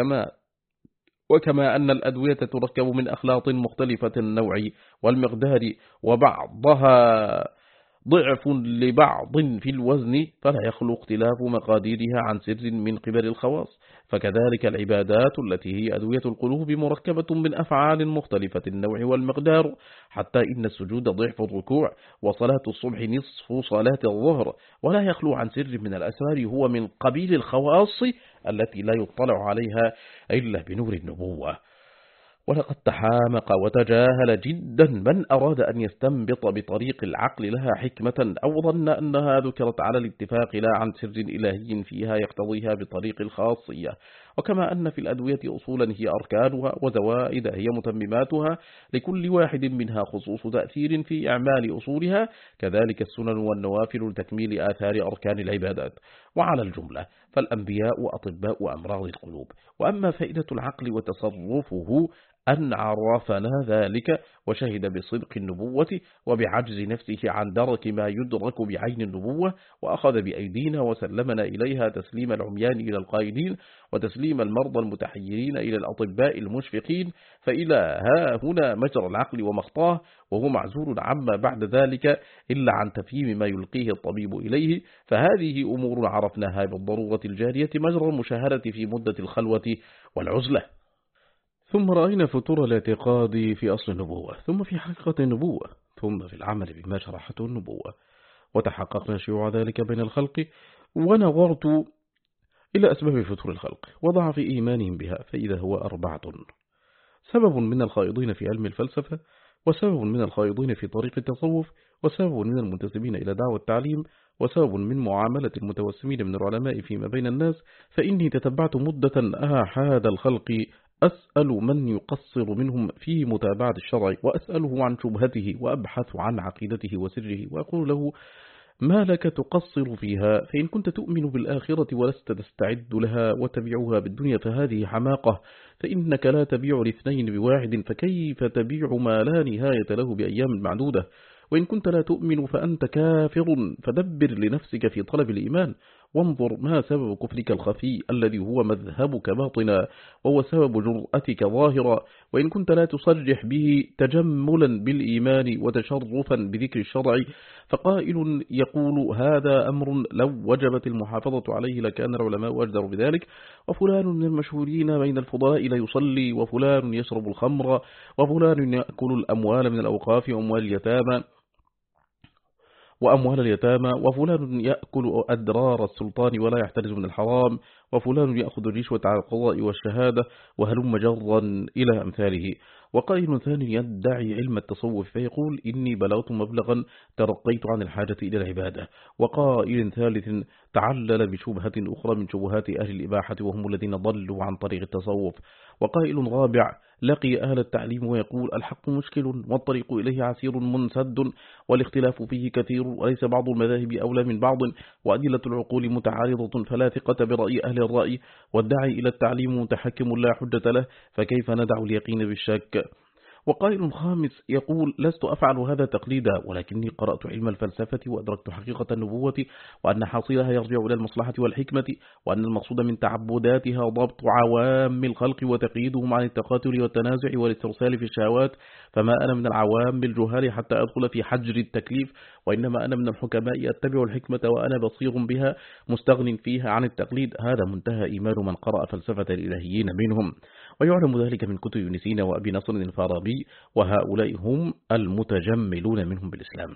وكما أن الأدوية تركب من أخلاط مختلفة النوع والمقدار، وبعضها ضعف لبعض في الوزن، فلا يخلو اختلاف مقاديرها عن سر من قبل الخواص، فكذلك العبادات التي هي أدوية القلوب مركبة من أفعال مختلفة النوع والمقدار، حتى إن السجود ضعف الركوع، وصلاة الصبح نصف صلاة الظهر، ولا يخلو عن سر من الأسرار هو من قبيل الخواص التي لا يطلع عليها إلا بنور النبوة. ولقد تحامق وتجاهل جدا من أراد أن يستنبط بطريق العقل لها حكمة، أو ظن أنها ذكرت على الاتفاق لا عن سر إلهي فيها يقتضيها بطريق الخاصية. وكما أن في الأدوية أصولا هي أركانها وزوائد هي متمماتها، لكل واحد منها خصوص تأثير في إعمال أصولها، كذلك السنن والنوافل لتكميل آثار أركان العبادات. وعلى الجملة فالأنبياء أطباء أمراض القلوب. وأما فائدة العقل وتصرفه أن عرفنا ذلك وشهد بصدق النبوة وبعجز نفسه عن درك ما يدرك بعين النبوة، وأخذ بأيدينا وسلمنا إليها تسليم العميان إلى القائدين، وتسليم المرضى المتحيرين إلى الأطباء المشفقين، فإلى ها هنا مجرى العقل ومخطاه، وهو معزول عما بعد ذلك إلا عن تفهيم ما يلقيه الطبيب إليه، فهذه أمور عرفناها بالضرورة الجارية مجرى المشاهدة في مدة الخلوة والعزلة. ثم رأينا فتور الاعتقاد في أصل النبوة، ثم في حقيقة النبوة، ثم في العمل بما شرحته النبوة، وتحققنا شيوع ذلك بين الخلق. ونظرت إلى أسباب فتور الخلق وضعف إيمانهم بها، فإذا هو 4: سبب من الخائضين في علم الفلسفة، وسبب من الخائضين في طريق التصوف، وسبب من المنتسبين إلى دعوة التعليم، وسبب من معاملة المتوسمين من العلماء فيما بين الناس. فإني تتبعت مدة أحد الخلق أسأل من يقصر منهم في متابعة الشرع، وأسأله عن شبهته، وأبحث عن عقيدته وسره، وأقول له: ما لك تقصر فيها؟ فإن كنت تؤمن بالآخرة ولست تستعد لها وتبيعها بالدنيا فهذه حماقة، فإنك لا تبيع الاثنين بواحد، فكيف تبيع ما لا نهاية له بأيام معدودة؟ وإن كنت لا تؤمن فأنت كافر، فدبر لنفسك في طلب الإيمان، وانظر ما سبب كفرك الخفي الذي هو مذهبك باطنا وهو سبب جرأتك ظاهرا، وإن كنت لا تصرح به تجملا بالإيمان وتشرفا بذكر الشرع. فقائل يقول هذا أمر لو وجبت المحافظة عليه لكان العلماء أجدر بذلك، وفلان من المشهورين بين الفضلاء لا يصلي، وفلان يشرب الخمر، وفلان يأكل الأموال من الأوقاف وأموال اليتامى، وفلان يأكل أدرار السلطان ولا يحترز من الحرام، وفلان يأخذ الرشوة على القضاء والشهادة، وهلم جرا إلى أمثاله. وقائل ثاني يدعي علم التصوف فيقول إني بلغت مبلغا ترقيت عن الحاجة إلى العبادة. وقائل ثالث تعلل بشبهة أخرى من شبهات أهل الإباحة وهم الذين ضلوا عن طريق التصوف. وقائل رابع لقي أهل التعليم ويقول الحق مشكل والطريق إليه عسير منسد والاختلاف فيه كثير وليس بعض المذاهب أولى من بعض وأدلة العقول متعارضة فلا ثقة برأي أهل الرأي والداعي إلى التعليم متحكم لا حجة له فكيف ندع اليقين بالشك. وقائل خامس يقول لست أفعل هذا تقليدا ولكني قرأت علم الفلسفة وأدركت حقيقة النبوة وأن حاصلها يرجع إلى المصلحة والحكمة وأن المقصود من تعبداتها ضبط عوام الخلق وتقييدهم عن التقاتل والتنازع والاسترسال في الشهوات. فما أنا من العوام الجهال حتى أدخل في حجر التكليف وإنما أنا من الحكماء أتبع الحكمة وأنا بصير بها مستغن فيها عن التقليد. هذا منتهى إيمان من قرأ فلسفة الإلهيين منهم، ويعلم ذلك من كتب ابن سينا وأبي نصر الفارابي، وهؤلاء هم المتجملون منهم بالإسلام.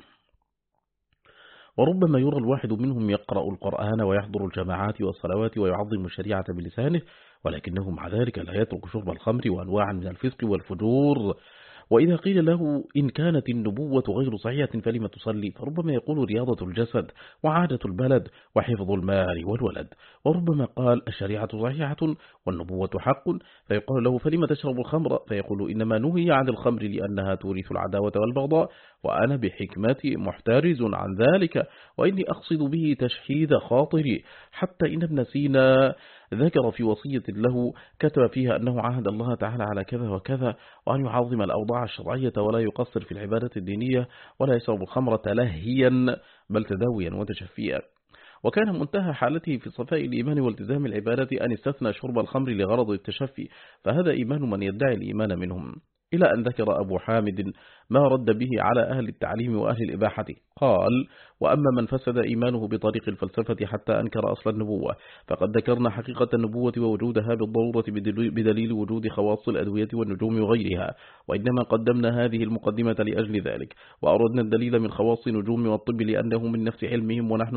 وربما يرى الواحد منهم يقرأ القرآن ويحضر الجماعات والصلوات ويعظم الشريعة بلسانه، ولكنه مع ذلك لا يترك شرب الخمر وأنواع من الفسق والفجور. وإذا قيل له إن كانت النبوة غير صحيحة فلم تصلي، فربما يقول رياضة الجسد وعادة البلد وحفظ المال والولد. وربما قال الشريعة صحيحة والنبوة حق، فيقول له فلم تشرب الخمر، فيقول إنما نهي عن الخمر لأنها تورث العداوة والبغضاء وأنا بحكمتي محترز عن ذلك وإني أقصد به تشحيذ خاطري. حتى إن ابن سينا ذكر في وصية له كتب فيها أنه عهد الله تعالى على كذا وكذا وأن يعظم الأوضاع الشرعية ولا يقصر في العبادة الدينية ولا يشرب الخمر تلهيا بل تداويا وتشفيا. وكان منتهى حالته في صفاء الإيمان والتزام العبادة أن استثنى شرب الخمر لغرض التشفي، فهذا إيمان من يدعي الإيمان منهم. إلى أن ذكر أبو حامد ما رد به على أهل التعليم وأهل الإباحة، قال وأما من فسد إيمانه بطريق الفلسفة حتى أنكر أصل النبوة فقد ذكرنا حقيقة النبوة ووجودها بالضرورة بدليل وجود خواص الأدوية والنجوم وغيرها، وإنما قدمنا هذه المقدمة لأجل ذلك، وأردنا الدليل من خواص النجوم والطب لأنه من نفس علمهم ونحن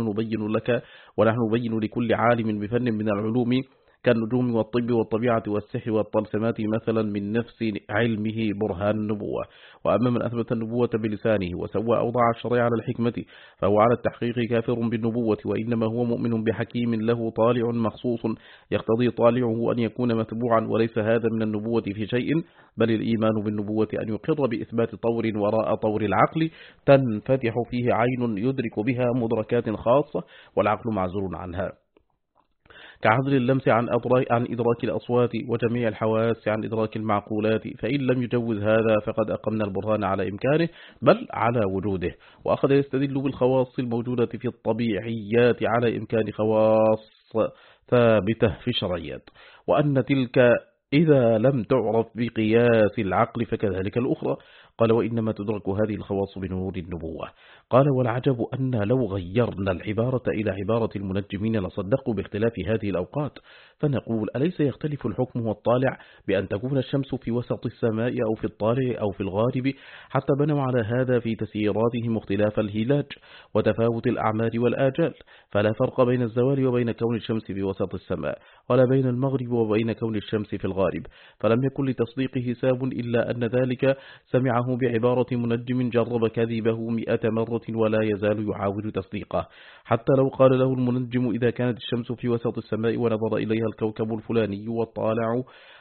نبين لكل عالم بفن من العلوم كالنجوم والطب والطبيعة والسحر والطلسمات مثلا من نفس علمه برهان النبوة. وأما من أثبت النبوة بلسانه وسوى أوضاع الشرع على الحكمة فهو على التحقيق كافر بالنبوة، وإنما هو مؤمن بحكيم له طالع مخصوص يقتضي طالعه أن يكون متبوعا، وليس هذا من النبوة في شيء، بل الإيمان بالنبوة أن يقر بإثبات طور وراء طور العقل تنفتح فيه عين يدرك بها مدركات خاصة والعقل معزول عنها، كعزل اللمس عن إدراك الأصوات وجميع الحواس عن إدراك المعقولات. فإن لم يجوز هذا فقد أقمنا البرهان على إمكانه بل على وجوده، وأخذ يستدل بالخواص الموجودة في الطبيعيات على إمكان خواص ثابتة في الشرعيات، وأن تلك إذا لم تعرف بقياس العقل فكذلك الأخرى. قال وإنما تدرك هذه الخواص بنور النبوة. قال والعجب أن لو غيرنا العبارة إلى عبارة المنجمين لصدقوا باختلاف هذه الأوقات، فنقول أليس يختلف الحكم والطالع بأن تكون الشمس في وسط السماء أو في الطالع أو في الغارب، حتى بنوا على هذا في تسييراتهم اختلاف الهلاج وتفاوت الأعمال والآجال، فلا فرق بين الزوال وبين كون الشمس في وسط السماء ولا بين المغرب وبين كون الشمس في الغارب، فلم يكن لتصديقه حساب إلا أن ذلك سمعه بعبارة منجم جرب كذبه 100 مرة ولا يزال يحاول تصديقه، حتى لو قال له المنجم إذا كانت الشمس في وسط السماء ونظر إليها الكوكب الفلاني والطالع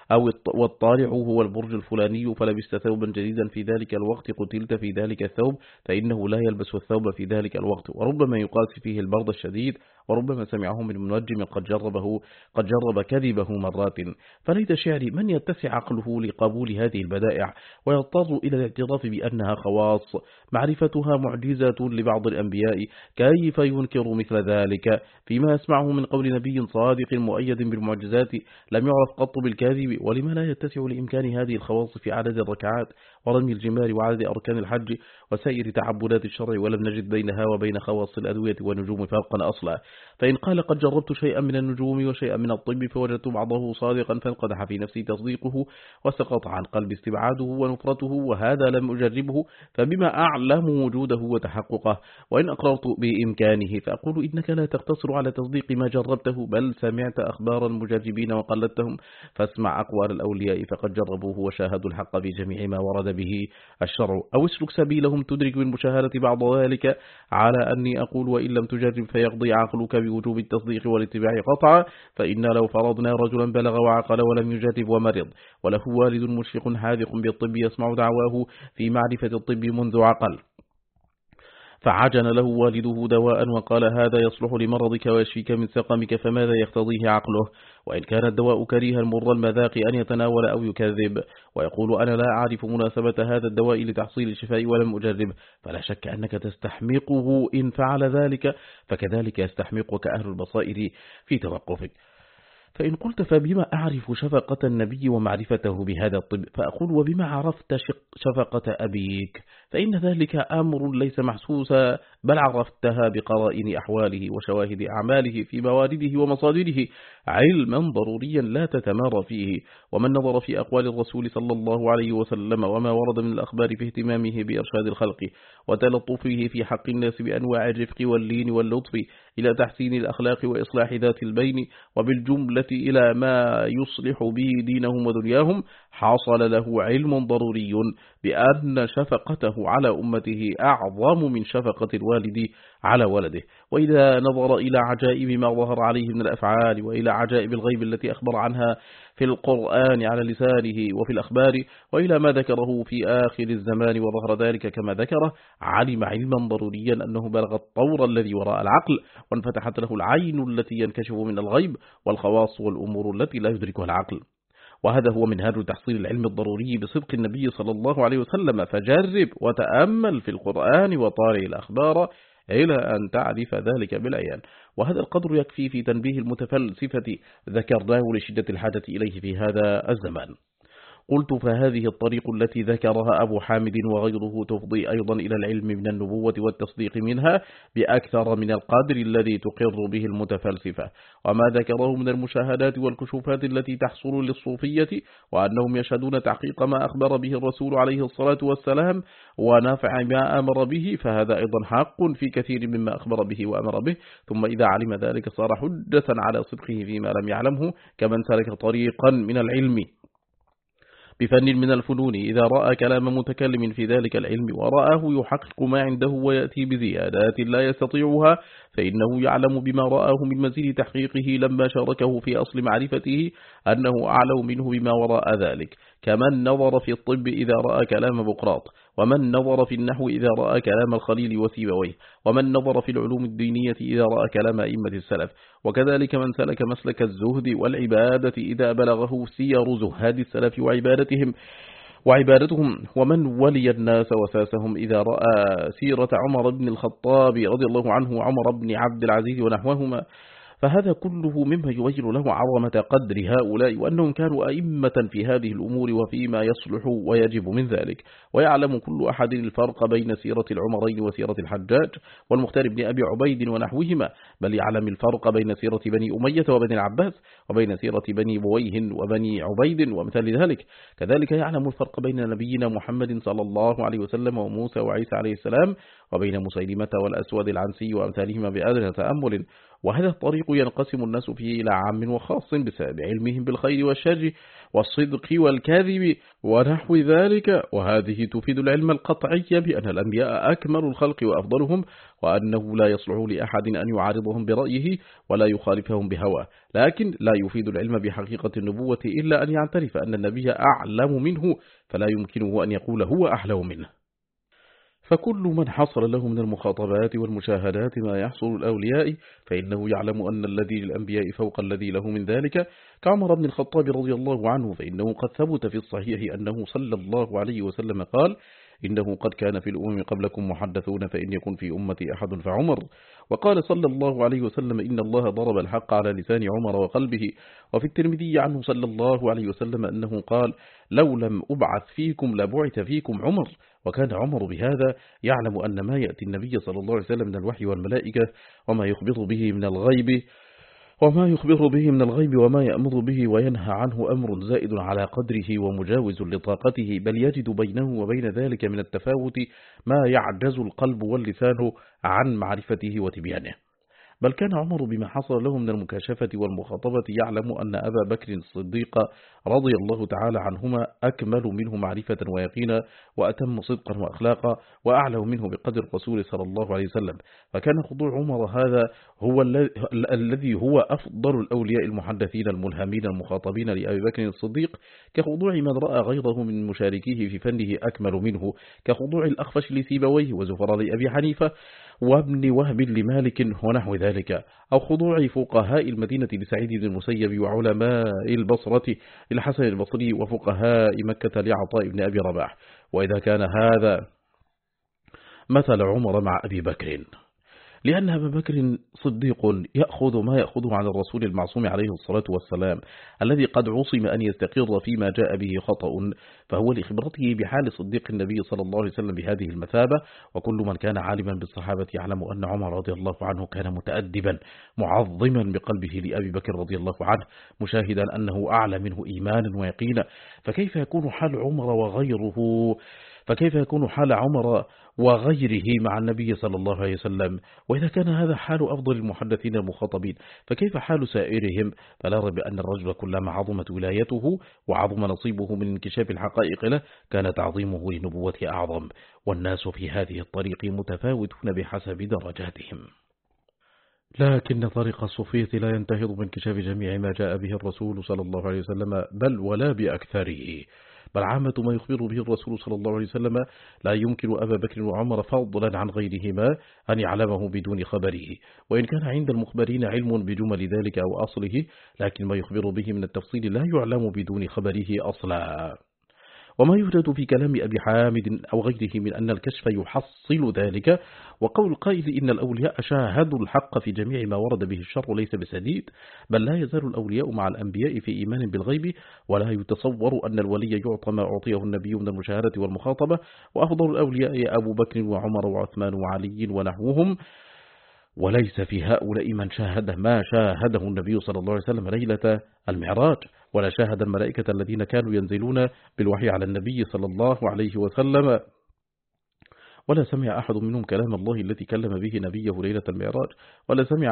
والطالع هو البرج الفلاني فلبست ثوبا جديدا في ذلك الوقت قتلت في ذلك الثوب، فإنه لا يلبس الثوب في ذلك الوقت. وربما يقاس فيه البرد الشديد، وربما سمعه من منجم قد جرب كذبه مرات. فليت شعري من يتسع عقله لقبول هذه البدائع ويضطر إلى الاعتراف بأنها خواص معرفتها معجزة لبعض الأنبياء، كيف ينكر مثل ذلك فيما يسمعه من قول نبي صادق مؤيد بالمعجزات لم يعرف قط بالكاذب؟ ولما لا يتسع لإمكان هذه الخواص في عدد الركعات ورمي الجمار وعدد أركان الحج وسائر تعبدات الشرع، ولم نجد بينها وبين خواص الأدوية والنجوم فرقا أصلا. فإن قال قد جربت شيئا من النجوم وشيئا من الطب فوجدت بعضه صادقا فانقدح في نفسي تصديقه وسقط عن قلب استبعاده ونفرته، وهذا لم أجربه فبما أعلم وجوده وتحققه. وإن أقررت بإمكانه فأقول إنك لا تقتصر على تصديق ما جربته، بل سمعت أخبار المجربين وقلدتهم، فاسمع أقوال الأولياء فقد جربوه وشاهدوا الحق في جميع ما ورد به الشرع، أو اسلك سبيلهم تدرك بالمشاهدة بعض ذلك، على أني أقول وإن لم تجرب فيقضي عقلك بوجوب التصديق والاتباع قطعا. فإن لو فرضنا رجلا بلغ وعقل ولم يجرب ومرض وله والد مشفق حاذق بالطب يسمع دعواه في معرفة الطب منذ عقل، فعجن له والده دواء وقال هذا يصلح لمرضك ويشفيك من سقمك، فماذا يقتضيه عقله؟ وإن كان الدواء كريها مر المذاق أن يتناول أو يكذب ويقول أنا لا أعرف مناسبة هذا الدواء لتحصيل الشفاء ولم أجرب، فلا شك أنك تستحمقه إن فعل ذلك، فكذلك يستحمقك أهل البصائر في توقفك. فإن قلت فبما أعرف شفقة النبي ومعرفته بهذا الطب؟ فأقول وبما عرفت شفقة أبيك؟ فإن ذلك أمر ليس محسوسا، بل عرفتها بقرائن أحواله وشواهد أعماله في موارده ومصادره علما ضروريا لا تتمارى فيه. ومن نظر في أقوال الرسول صلى الله عليه وسلم وما ورد من الأخبار في اهتمامه بإرشاد الخلق وتلطفه في حق الناس بأنواع الرفق واللين واللطف إلى تحسين الأخلاق وإصلاح ذات البين وبالجملة إلى ما يصلح به دينهم ودنياهم، حصل له علم ضروري بأن شفقته على أمته أعظم من شفقة الوالد على ولده. وإذا نظر إلى عجائب ما ظهر عليه من الأفعال وإلى عجائب الغيب التي أخبر عنها في القرآن على لسانه وفي الأخبار وإلى ما ذكره في آخر الزمان وظهر ذلك كما ذكره، علم علما ضروريا أنه بلغ الطور الذي وراء العقل وانفتحت له العين التي ينكشف من الغيب والخواص والأمور التي لا يدركها العقل. وهذا هو منهاج تحصيل العلم الضروري بصدق النبي صلى الله عليه وسلم، فجرب وتأمل في القرآن وطالع الأخبار إلى أن تعرف ذلك بالعيان. وهذا القدر يكفي في تنبيه المتفلسفة ذكرناه لشدة الحاجة إليه في هذا الزمان. قلت فهذه الطريق التي ذكرها أبو حامد وغيره تفضي أيضا إلى العلم من النبوة والتصديق منها بأكثر من القدر الذي تقر به المتفلسفة، وما ذكره من المشاهدات والكشوفات التي تحصل للصوفية وأنهم يشهدون تحقيق ما أخبر به الرسول عليه الصلاة والسلام ونافع ما أمر به، فهذا أيضا حق في كثير مما أخبر به وأمر به. ثم إذا علم ذلك صار حجة على صدقه فيما لم يعلمه، كمن سلك طريقا من العلم بفن من الفنون إذا رأى كلام متكلم في ذلك العلم ورآه يحقق ما عنده ويأتي بزيادات لا يستطيعها، فإنه يعلم بما رآه من مزيد تحقيقه لما شاركه في أصل معرفته أنه أعلم منه بما وراء ذلك، كمن نظر في الطب إذا رأى كلام بقراط، ومن نظر في النحو إذا رأى كلام الخليل وسيبويه، ومن نظر في العلوم الدينية إذا رأى كلام أئمة السلف، وكذلك من سلك مسلك الزهد والعبادة إذا بلغه سير زهاد السلف وعبادتهم، ومن ولي الناس وساسهم إذا رأى سيرة عمر بن الخطاب رضي الله عنه وعمر بن عبد العزيز ونحوهما. فهذا كله مما يبين له عظمة قدر هؤلاء وأنهم كانوا أئمة في هذه الأمور وفيما يصلح ويجب من ذلك. ويعلم كل أحد الفرق بين سيرة العمرين وسيرة الحجاج والمختار بن أبي عبيد ونحوهما، بل يعلم الفرق بين سيرة بني أمية وبني العباس وبين سيرة بني بويه وبني عبيد ومثال ذلك. كذلك يعلم الفرق بين نبينا محمد صلى الله عليه وسلم وموسى وعيسى عليه السلام، وبين مسيلمة والأسود العنسي وأمثالهما بأدنى تأمل. وهذا الطريق ينقسم الناس فيه إلى عام وخاص بسبب علمهم بالخير والشر والصدق والكذب ونحو ذلك، وهذه تفيد العلم القطعي بأن الأنبياء أكمل الخلق وأفضلهم، وأنه لا يصلح لأحد أن يعارضهم برأيه ولا يخالفهم بهواه، لكن لا يفيد العلم بحقيقة النبوة إلا أن يعترف أن النبي أعلم منه، فلا يمكنه أن يقول هو أحلم منه. فكل من حصل له من المخاطبات والمشاهدات ما يحصل الأولياء فإنه يعلم أن الذي للأنبياء فوق الذي له من ذلك، كعمر بن الخطاب رضي الله عنه، فإنه قد ثبت في الصحيح أنه صلى الله عليه وسلم قال: إنه قد كان في الأمم قبلكم محدثون، فإن يكن في أمتي أحد فعمر. وقال صلى الله عليه وسلم: إن الله ضرب الحق على لسان عمر وقلبه. وفي الترمذي عنه صلى الله عليه وسلم أنه قال: لو لم أبعث فيكم لبعث فيكم عمر. وكان عمر بهذا يعلم أن ما يأتي النبي صلى الله عليه وسلم من الوحي والملائكة وما يخبر به من الغيب وما يأمر به وينهى عنه أمر زائد على قدره ومجاوز لطاقته، بل يجد بينه وبين ذلك من التفاوت ما يعجز القلب واللسان عن معرفته وتبيانه. بل كان عمر بما حصل له من المكاشفة والمخاطبة يعلم أن أبا بكر الصديق رضي الله تعالى عنهما أكمل منه معرفة ويقينا وأتم صدقا وأخلاقا وأعلم منه بقدر الرسول صلى الله عليه وسلم. فكان خضوع عمر هذا هو الذي هو أفضل الأولياء المحدثين الملهمين المخاطبين لأبي بكر الصديق، كخضوع من رأى غيره من مشاركيه في فنه أكمل منه، كخضوع الأخفش لسيبويه وزفر لأبي حنيفة وابن وهب لمالك ونحو ذلك، أو خضوع فقهاء المدينة لسعيد بن المسيب وعلماء البصرة للحسن البصري وفقهاء مكة لعطاء بن أبي رباح. وإذا كان هذا مثل عمر مع أبي بكر، لأن أبا بكر صديق يأخذ ما يأخذه عن الرسول المعصوم عليه الصلاة والسلام الذي قد عصم أن يستقر فيما جاء به خطأ، فهو لخبرته بحال صديق النبي صلى الله عليه وسلم بهذه المثابة. وكل من كان عالما بالصحابة يعلم أن عمر رضي الله عنه كان متأدبا معظما بقلبه لأبي بكر رضي الله عنه، مشاهدا أنه أعلى منه إيمانا ويقينا. فكيف يكون حال عمر وغيره مع النبي صلى الله عليه وسلم؟ وإذا كان هذا حال أفضل المحدثين المخاطبين، فكيف حال سائرهم؟ فلا ريب أن الرجل كلما عظمت ولايته وعظم نصيبه من انكشاف الحقائق له كان تعظيمه لنبوته أعظم. والناس في هذه الطريق متفاوتون بحسب درجاتهم. لكن طريق الصوفية لا ينتهض بانكشاف جميع ما جاء به الرسول صلى الله عليه وسلم، بل ولا بأكثره، بل عامة ما يخبر به الرسول صلى الله عليه وسلم لا يمكن أبا بكر وعمر فضلا عن غيرهما أن يعلمه بدون خبره، وإن كان عند المخبرين علم بجمل ذلك أو أصله، لكن ما يخبر به من التفصيل لا يعلم بدون خبره أصلا. وما يوجد في كلام أبي حامد أو غيره من أن الكشف يحصل ذلك، وقول القائل إن الأولياء شاهدوا الحق في جميع ما ورد به الشر ليس بسديد، بل لا يزال الأولياء مع الأنبياء في إيمان بالغيب، ولا يتصور أن الولي يعطى ما أعطيه النبي من المشاهدة والمخاطبة. وأفضل الأولياء أبو بكر وعمر وعثمان وعلي ونحوهم، وليس في هؤلاء من شاهد ما شاهده النبي صلى الله عليه وسلم ليلة المعراج، ولا شاهد الملائكة الذين كانوا ينزلون بالوحي على النبي صلى الله عليه وسلم، ولا سمع أحد منهم كلام الله الذي كلم به نبيه ليلة المعراج، ولا سمع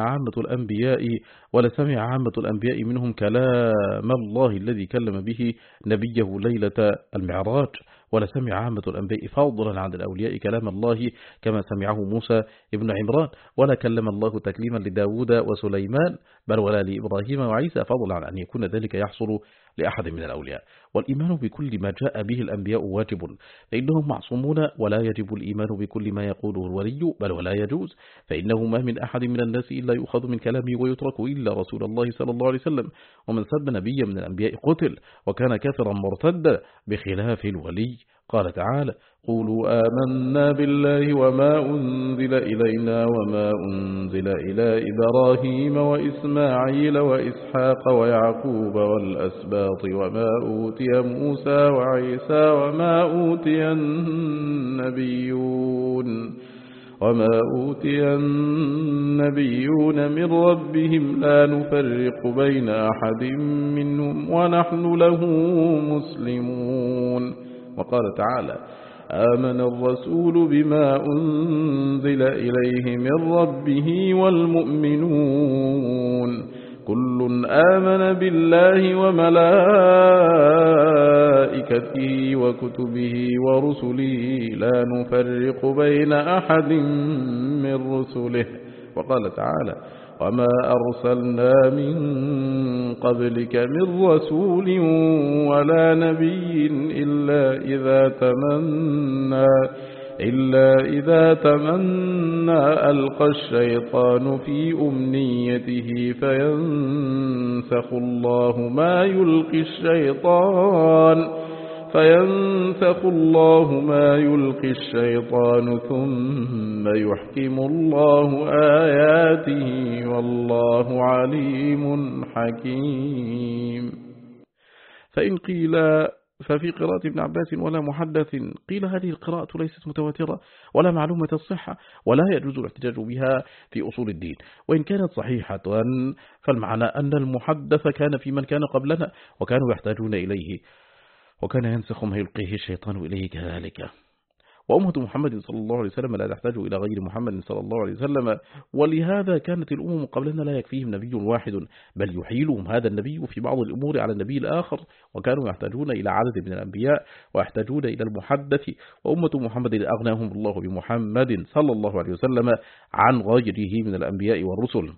عامة الأنبياء منهم كلام الله الذي كلم به نبيه ليلة المعراج، ولا سمع عامة الأنبياء فضلا عن الأولياء كلام الله كما سمعه موسى ابن عمران، ولا كلم الله تكليما لداود وسليمان، بل ولا لإبراهيم وعيسى، فضلا عن أن يكون ذلك يحصل لأحد من الأولياء. والإيمان بكل ما جاء به الأنبياء واجب، فإنهم معصومون، ولا يجب الإيمان بكل ما يقوله الولي، بل ولا يجوز، فإنه ما من أحد من الناس إلا يؤخذ من كلامه ويترك إلا رسول الله صلى الله عليه وسلم، ومن سب نبيا من الأنبياء قتل وكان كافرا مرتدا، بخلاف الولي. قال تعالى: قولوا آمنا بالله وما أنزل إلينا وما أنزل إلى إبراهيم وإسماعيل وإسحاق ويعقوب والأسباط وما أوتي موسى وعيسى وما أوتي النبيون من ربهم لا نفرق بين أحد منهم ونحن له مسلمون. وقال تعالى: آمن الرسول بما أنزل إليه من ربه والمؤمنون كل آمن بالله وملائكته وكتبه ورسله لا نفرق بين أحد من رسله. وقال تعالى وما أرسلنا من قبلك من رسول ولا نبي إلا إذا تمنى ألقى الشيطان في أمنيته فينسخ الله ما يلقي الشيطان ثم يحكم الله آياته والله عليم حكيم. فإن قيل ففي قراءة ابن عباس ولا محدث قيل هذه القراءة ليست متواترة ولا معلومة الصحة ولا يجوز الاحتجاج بها في أصول الدين، وإن كانت صحيحة فالمعنى أن المحدث كان في من كان قبلنا وكانوا يحتاجون إليه وكان ينسخ ما يلقيه الشيطان إليه كذلك. وأمة محمد صلى الله عليه وسلم لا تحتاج إلى غير محمد صلى الله عليه وسلم، ولهذا كانت الأمم قبلنا لا يكفيهم نبي واحد بل يحيلهم هذا النبي في بعض الأمور على النبي الآخر، وكانوا يحتاجون إلى عدد من الأنبياء ويحتاجون إلى المحدث. وأمة محمد أغناهم الله بمحمد صلى الله عليه وسلم عن غيره من الأنبياء والرسل،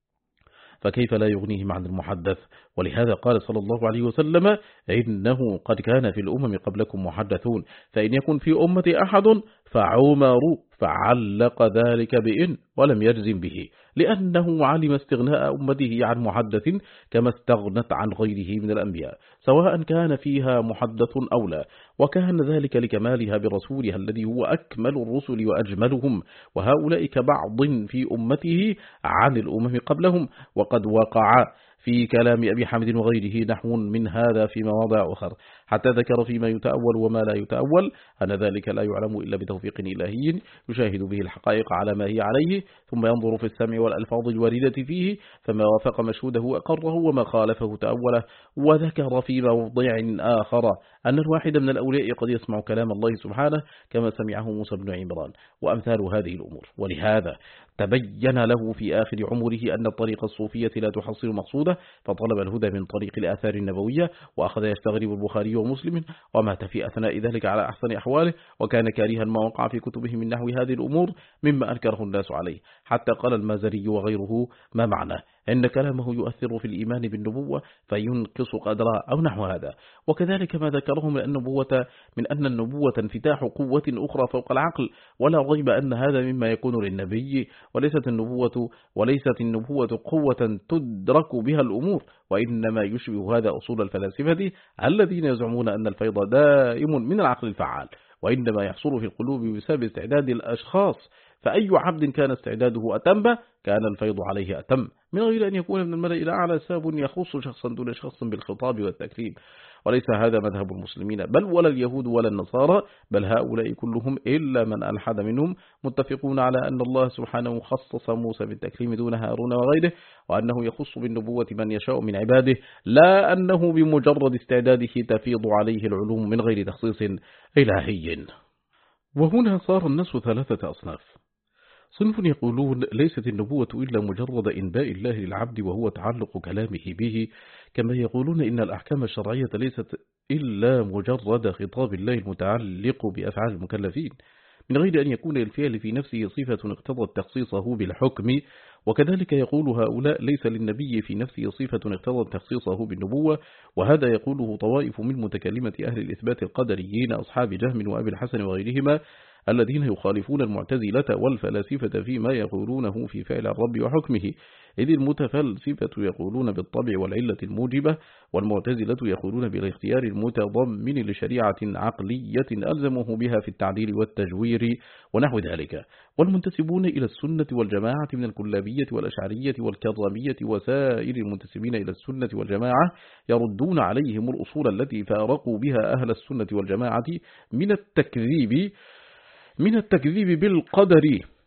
فكيف لا يغنيهم عن المحدث؟ ولهذا قال صلى الله عليه وسلم إنه قد كان في الأمم قبلكم محدثون فإن يكن في أمة أحد فعمر، فعلق ذلك بإن ولم يجزم به، لأنه علم استغناء أمته عن محدث كما استغنت عن غيره من الأنبياء سواء كان فيها محدث أو لا، وكان ذلك لكمالها برسولها الذي هو أكمل الرسل وأجملهم، وهؤلاء كبعض في أمته عن الأمم قبلهم. وقد وقع في كلام أبي حامد وغيره نحو من هذا في مواضع أخر، حتى ذكر فيما يتأول وما لا يتأول أن ذلك لا يعلم إلا بتوفيق إلهي يشاهد به الحقائق على ما هي عليه، ثم ينظر في السمع والألفاظ الواردة فيه، فما وافق مشهوده أقره وما خالفه تأوله. وذكر في موضع آخر أن الواحد من الأولياء قد يسمع كلام الله سبحانه كما سمعه موسى بن عمران وأمثال هذه الأمور. ولهذا تبين له في آخر عمره أن الطريق الصوفية لا تحصل مقصوده، فطلب الهدى من طريق الآثار النبوية، وأخذ يستغرب البخاري ومسلم، ومات في أثناء ذلك على أحسن أحواله، وكان كارها ما وقع في كتبه من نحو هذه الأمور مما أنكره الناس عليه، حتى قال المازري وغيره ما معناه إن كلامه يؤثر في الإيمان بالنبوة فينقص قدرها أو نحو هذا. وكذلك ما ذكره من أن النبوة انفتاح قوة أخرى فوق العقل، ولا ريب أن هذا مما يكون للنبي، وليست النبوة قوة تدرك بها الأمور، وإنما يشبه هذا أصول الفلاسفة الذين يزعمون أن الفيض دائم من العقل الفعال، وإنما يحصل في القلوب بسبب استعداد الأشخاص، فأي عبد كان استعداده أتم كان الفيض عليه أتم، من غير أن يكون من الملأ الأعلى سبب يخص شخصا دون شخص بالخطاب والتكليم. وليس هذا مذهب المسلمين بل ولا اليهود ولا النصارى، بل هؤلاء كلهم إلا من ألحد منهم متفقون على أن الله سبحانه خصص موسى بالتكليم دون هارون وغيره، وأنه يخص بالنبوة من يشاء من عباده، لا أنه بمجرد استعداده تفيض عليه العلوم من غير تخصيص إلهي. وهنا صار الناس ثلاثة أصناف: صنف يقولون ليست النبوة إلا مجرد إنباء الله للعبد وهو تعلق كلامه به، كما يقولون إن الأحكام الشرعية ليست إلا مجرد خطاب الله المتعلق بأفعال المكلفين من غير أن يكون الفعل في نفسه صفة اقتضت تخصيصه بالحكم. وكذلك يقول هؤلاء ليس للنبي في نفسه صفة اقتضت تخصيصه بالنبوة، وهذا يقوله طوائف من متكلمة أهل الإثبات القدريين أصحاب جهم وأبي الحسن وغيرهما، الذين يخالفون المعتزلة والفلاسفة فيما يقولونه في فعل الرب وحكمه، إذ المتفلسفة يقولون بالطبع والعلة الموجبة، والمعتزلة يقولون بالاختيار المتضمن لشريعة عقلية ألزمه بها في التعديل والتجوير ونحو ذلك. والمنتسبون إلى السنة والجماعة من الكلابية والأشعرية والكرامية وسائر المنتسبين إلى السنة والجماعة يردون عليهم الأصول التي فارقوا بها أهل السنة والجماعة من التكذيب بالقدر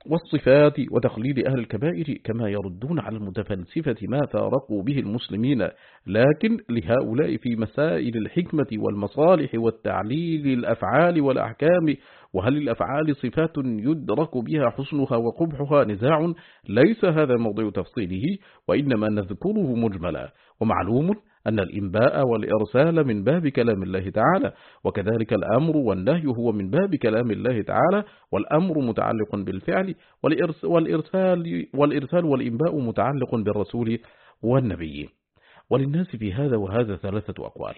والصفات وتخليد أهل الكبائر، كما يردون على المتفلسفة ما فارقوا به المسلمين. لكن لهؤلاء في مسائل الحكمة والمصالح والتعليل الأفعال والأحكام، وهل الأفعال صفات يدرك بها حسنها وقبحها، نزاع ليس هذا موضوع تفصيله، وإنما نذكره مجملا. ومعلوم أن الإنباء والإرسال من باب كلام الله تعالى، وكذلك الأمر والنهي هو من باب كلام الله تعالى، والأمر متعلق بالفعل، والإرسال والإنباء متعلق بالرسول والنبي. وللناس في هذا وهذا ثلاثة أقوال.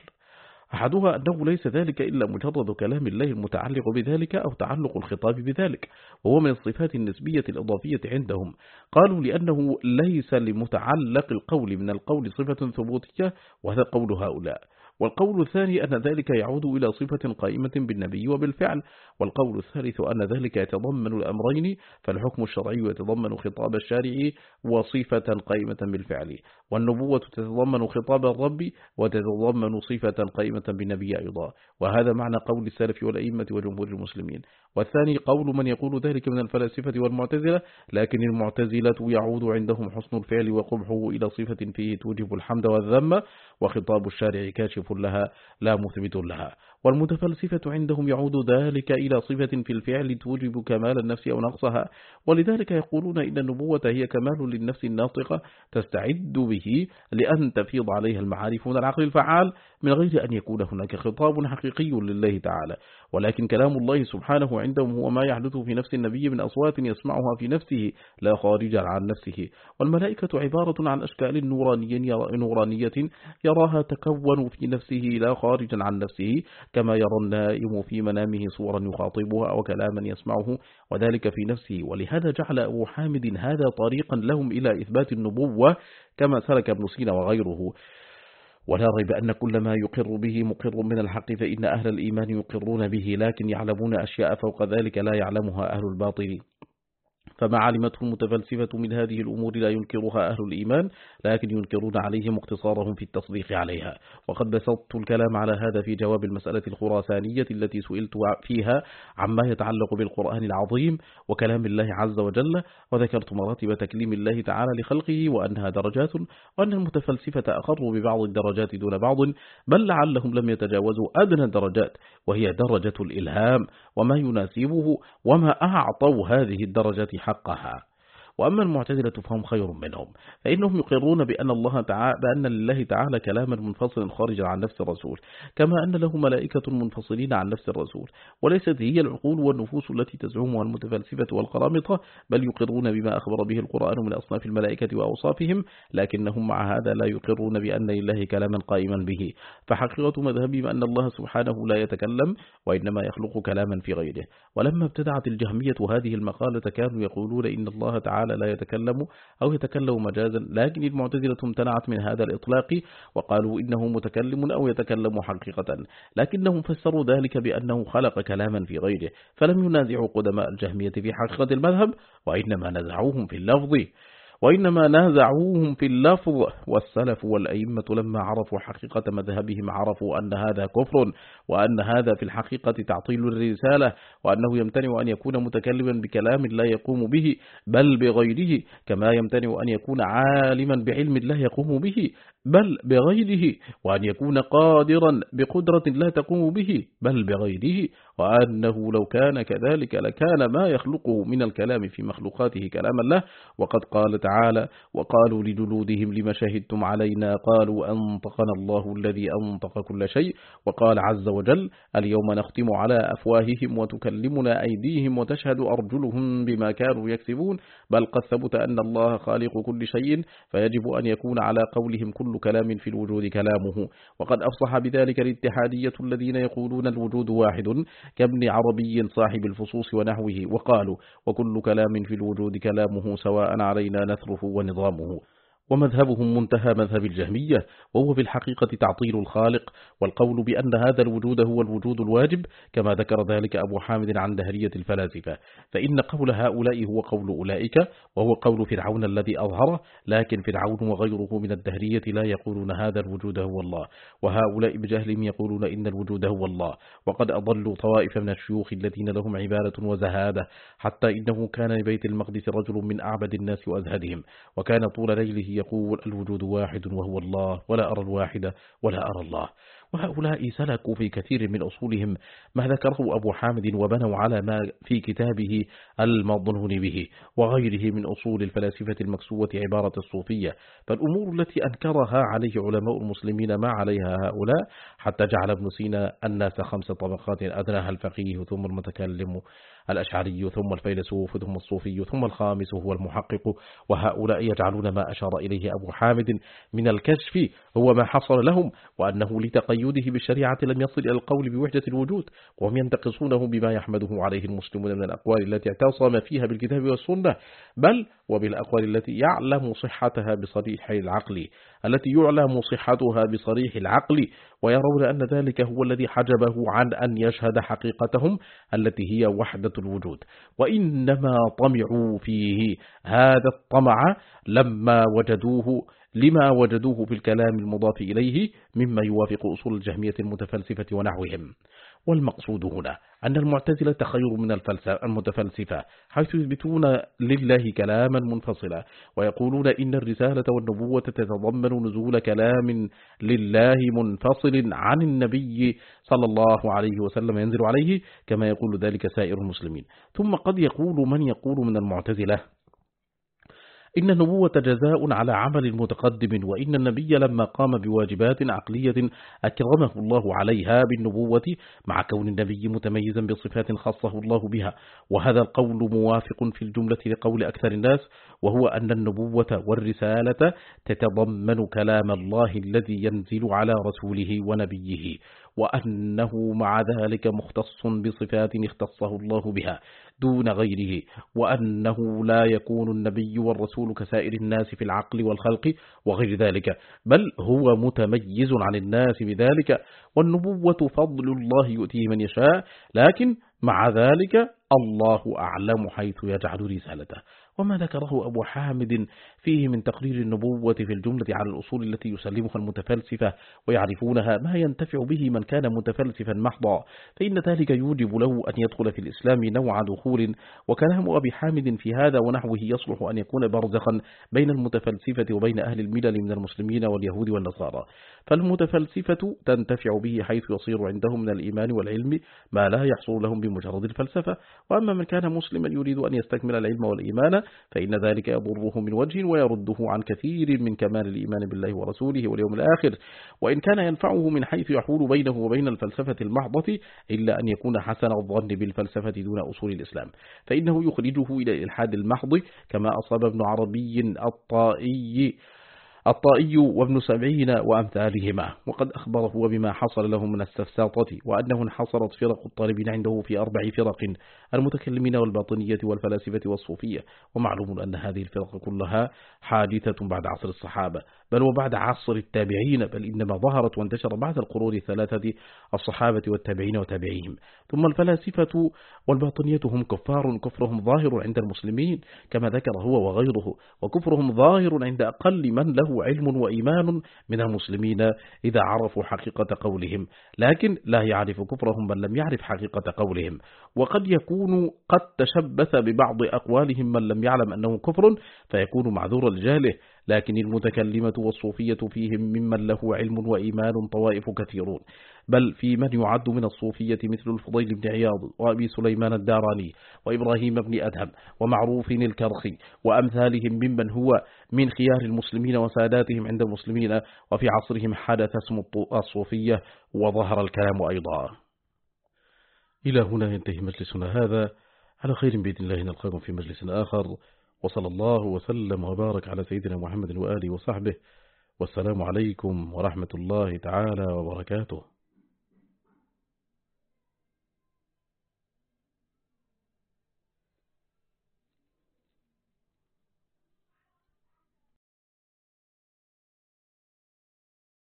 أحدها أنه ليس ذلك إلا مجرد كلام الله المتعلق بذلك أو تعلق الخطاب بذلك، وهو من الصفات النسبية الإضافية عندهم. قالوا لأنه ليس لمتعلق القول من القول صفة ثبوتية، وهذا قول هؤلاء. والقول الثاني أن ذلك يعود إلى صفة قائمة بالنبي وبالفعل. والقول الثالث أن ذلك يتضمن الأمرين، فالحكم الشرعي يتضمن خطاب الشارع وصفة قائمة بالفعل، والنبوة تتضمن خطاب الرب وتتضمن صفة قائمة بالنبي أيضا. وهذا معنى قول السلف والأئمة وجمهور المسلمين. والثاني قول من يقول ذلك من الفلاسفة والمعتزلة، لكن المعتزلة يعود عندهم حسن الفعل وقبحه إلى صفة فيه توجب الحمد والذم، وخطاب الشارع كاشف لها لا مثبت لها. والمتفلسفة عندهم يعود ذلك إلى صفة في الفعل توجب كمال النفس أو نقصها، ولذلك يقولون إن النبوة هي كمال للنفس الناطقة تستعد به لأن تفيض عليها المعارف من العقل الفعال، من غير أن يكون هناك خطاب حقيقي لله تعالى. ولكن كلام الله سبحانه عندهم هو ما يحدث في نفس النبي من أصوات يسمعها في نفسه لا خارجا عن نفسه. والملائكة عبارة عن أشكال نورانية يراها تكون في نفسه لا خارجا عن نفسه، كما يرى النائم في منامه صورا يخاطبها أو كلاما يسمعه، وذلك في نفسه. ولهذا جعل أبو حامد هذا طريقا لهم إلى إثبات النبوة، كما سلك ابن سينا وغيره. ولا ريب أن كل ما يقر به مقر من الحق، فإن أهل الإيمان يقرون به، لكن يعلمون أشياء فوق ذلك لا يعلمها أهل الباطل. فما علمته المتفلسفة من هذه الأمور لا ينكرها أهل الإيمان، لكن ينكرون عليهم اقتصارهم في التصديق عليها. وقد بسطت الكلام على هذا في جواب المسألة الخراسانية التي سئلت فيها عما يتعلق بالقرآن العظيم وكلام الله عز وجل، وذكرت مراتب تكليم الله تعالى لخلقه وأنها درجات، وأن المتفلسفة أقروا ببعض الدرجات دون بعض، بل لعلهم لم يتجاوزوا أدنى الدرجات، وهي درجة الإلهام وما يناسبه، وما أعطوا هذه الدرجة حقها. وأما المعتزلة فهم خير منهم، فإنهم يقرون بأن لله تعالى كلاما منفصلا خارجا عن نفس الرسول، كما أن له ملائكة منفصلين عن نفس الرسول، وليست هي العقول والنفوس التي تزعمها المتفلسفة والقرامطة، بل يقرون بما أخبر به القرآن من أصناف الملائكة وأوصافهم، لكنهم مع هذا لا يقرون بأن لله كلاما قائما به. فحقيقة مذهبهم أن الله سبحانه لا يتكلم، وإنما يخلق كلاما في غيره. ولما ابتدعت الجهمية هذه المقالة كانوا يقولون إن الله تعالى لا يتكلم أو يتكلم مجازا، لكن المعتزلة امتنعت من هذا الإطلاق وقالوا إنه متكلم أو يتكلم حقيقة، لكنهم فسروا ذلك بأنه خلق كلاما في غيره، فلم ينازعوا قدماء الجهمية في حقيقة المذهب، وإنما نازعوهم في اللفظ. والسلف والأئمة لما عرفوا حقيقة مذهبهم عرفوا أن هذا كفر، وأن هذا في الحقيقة تعطيل الرسالة، وأنه يمتنع أن يكون متكلما بكلام لا يقوم به بل بغيره، كما يمتنع أن يكون عالما بعلم لا يقوم به بل بغيره، وأن يكون قادرا بقدرة لا تقوم به بل بغيره، وأنه لو كان كذلك لكان ما يخلقه من الكلام في مخلوقاته كلام الله. وقد قال تعالى: وقالوا لجلودهم لما شهدتم علينا قالوا أنطقنا الله الذي أنطق كل شيء. وقال عز وجل: اليوم نختم على أفواههم وتكلمنا أيديهم وتشهد أرجلهم بما كانوا يكسبون. بل قد ثبت أن الله خالق كل شيء، فيجب أن يكون على قولهم كل كلام في الوجود كلامه. وقد أفصح بذلك الاتحادية الذين يقولون الوجود واحد، كابن عربي صاحب الفصوص ونحوه، وقالوا: وكل كلام في الوجود كلامه سواء علينا نثره ونظامه. ومذهبهم منتهى مذهب الجهمية، وهو في الحقيقة تعطيل الخالق، والقول بأن هذا الوجود هو الوجود الواجب، كما ذكر ذلك أبو حامد عن دهرية الفلاسفة، فإن قول هؤلاء هو قول أولئك، وهو قول فرعون الذي أظهره، لكن فرعون وغيره من الدهرية لا يقولون هذا الوجود هو الله، وهؤلاء بجهلهم يقولون إن الوجود هو الله، وقد أضلوا طوائف من الشيوخ الذين لهم عبادة وزهادة، حتى إنه كان لبيت المقدس رجل من أعبد الناس وأزهدهم، وكان طول ليله يقول الوجود واحد وهو الله، ولا أرى الواحد ولا أرى الله. وهؤلاء سلكوا في كثير من أصولهم ما ذكره أبو حامد، وبنوا على ما في كتابه المظنون به وغيره من أصول الفلاسفة المكسوة عبارة الصوفية، فالأمور التي أنكرها عليه علماء المسلمين ما عليها هؤلاء، حتى جعل ابن سينا الناس 5 طبقات أدناها الفقيه ثم المتكلم الأشعري ثم الفيلسوف ثم الصوفي ثم الخامس هو المحقق، وهؤلاء يجعلون ما أشار إليه أبو حامد من الكشف هو ما حصل لهم، وأنه لتقيده بالشريعة لم يصل إلى القول بوحدة الوجود، وهم ينتقصونه بما يحمده عليه المسلمون من الأقوال التي اعتصم فيها بالكتاب والسنة، بل وبالأقوال التي يعلم صحتها بصريح العقل ويرون أن ذلك هو الذي حجبه عن أن يشهد حقيقتهم التي هي وحدة الوجود، وإنما طمعوا فيه هذا الطمع لما وجدوه في الكلام المضاف إليه مما يوافق أصول الجهمية المتفلسفة ونحوهم. والمقصود هنا أن المعتزلة خير من المتفلسفة، حيث يثبتون لله كلاما منفصلا، ويقولون إن الرسالة والنبوة تتضمن نزول كلام لله منفصل عن النبي صلى الله عليه وسلم ينزل عليه، كما يقول ذلك سائر المسلمين. ثم قد يقول من يقول من المعتزلة إن النبوة جزاء على عمل متقدم، وإن النبي لما قام بواجبات عقلية أكرمه الله عليها بالنبوة، مع كون النبي متميزا بصفات خصه الله بها. وهذا القول موافق في الجملة لقول أكثر الناس، وهو أن النبوة والرسالة تتضمن كلام الله الذي ينزل على رسوله ونبيه، وأنه مع ذلك مختص بصفات اختصه الله بها دون غيره، وأنه لا يكون النبي والرسول كسائر الناس في العقل والخلق وغير ذلك، بل هو متميز عن الناس بذلك، والنبوة فضل الله يؤتيه من يشاء، لكن مع ذلك الله أعلم حيث يجعل رسالته. وما ذكره أبو حامد فيه من تقرير النبوة في الجملة على الأصول التي يسلمها المتفلسفة ويعرفونها ما ينتفع به من كان متفلسفا محضا، فإن ذلك يوجب له أن يدخل في الإسلام نوع دخول. وكلام أبي حامد في هذا ونحوه يصلح أن يكون برزخا بين المتفلسفة وبين أهل الملل من المسلمين واليهود والنصارى، فالمتفلسفة تنتفع به حيث يصير عندهم من الإيمان والعلم ما لا يحصل لهم بمجرد الفلسفة، وأما من كان مسلما يريد أن يستكمل العلم والإيمان فإن ذلك يضره من وجه ويرده عن كثير من كمال الإيمان بالله ورسوله واليوم الآخر، وإن كان ينفعه من حيث يحول بينه وبين الفلسفة المحضة إلا أن يكون حسن الظن بالفلسفة دون أصول الإسلام، فإنه يخرجه إلى الإلحاد المحض، كما أصاب ابن عربي الطائي وابن سبعين وأمثالهما، وقد أخبره بما حصل له من السفساطة، وأنه انحصرت فرق الطالبين عنده في 4 فرق: المتكلمين والباطنية والفلاسفة والصوفية. ومعلوم أن هذه الفرق كلها حادثة بعد عصر الصحابة، بل وبعد عصر التابعين، بل إنما ظهرت وانتشر بعد القرون 3 الصحابة والتابعين وتابعيهم. ثم الفلاسفة والباطنية هم كفار، كفرهم ظاهر عند المسلمين كما ذكر هو وغيره، وكفرهم ظاهر عند أقل من له علم وإيمان من المسلمين إذا عرفوا حقيقة قولهم، لكن لا يعرف كفرهم من لم يعرف حقيقة قولهم. وقد يكون قد تشبث ببعض أقوالهم من لم يعلم أنه كفر فيكون معذور لجهله، لكن المتكلمة والصوفية فيهم ممن له علم وإيمان طوائف كثيرون، بل في من يعد من الصوفية مثل الفضيل بن عياض وأبي سليمان الداراني وإبراهيم بن أدهم ومعروف الكرخي وأمثالهم ممن هو من خيار المسلمين وساداتهم عند المسلمين، وفي عصرهم حدث اسم الصوفية وظهر الكلام أيضا. إلى هنا ينتهي مجلسنا هذا، على خير بإذن الله نلقاكم في مجلس آخر، وصلى الله وسلم وبارك على سيدنا محمد وآله وصحبه، والسلام عليكم ورحمة الله تعالى وبركاته.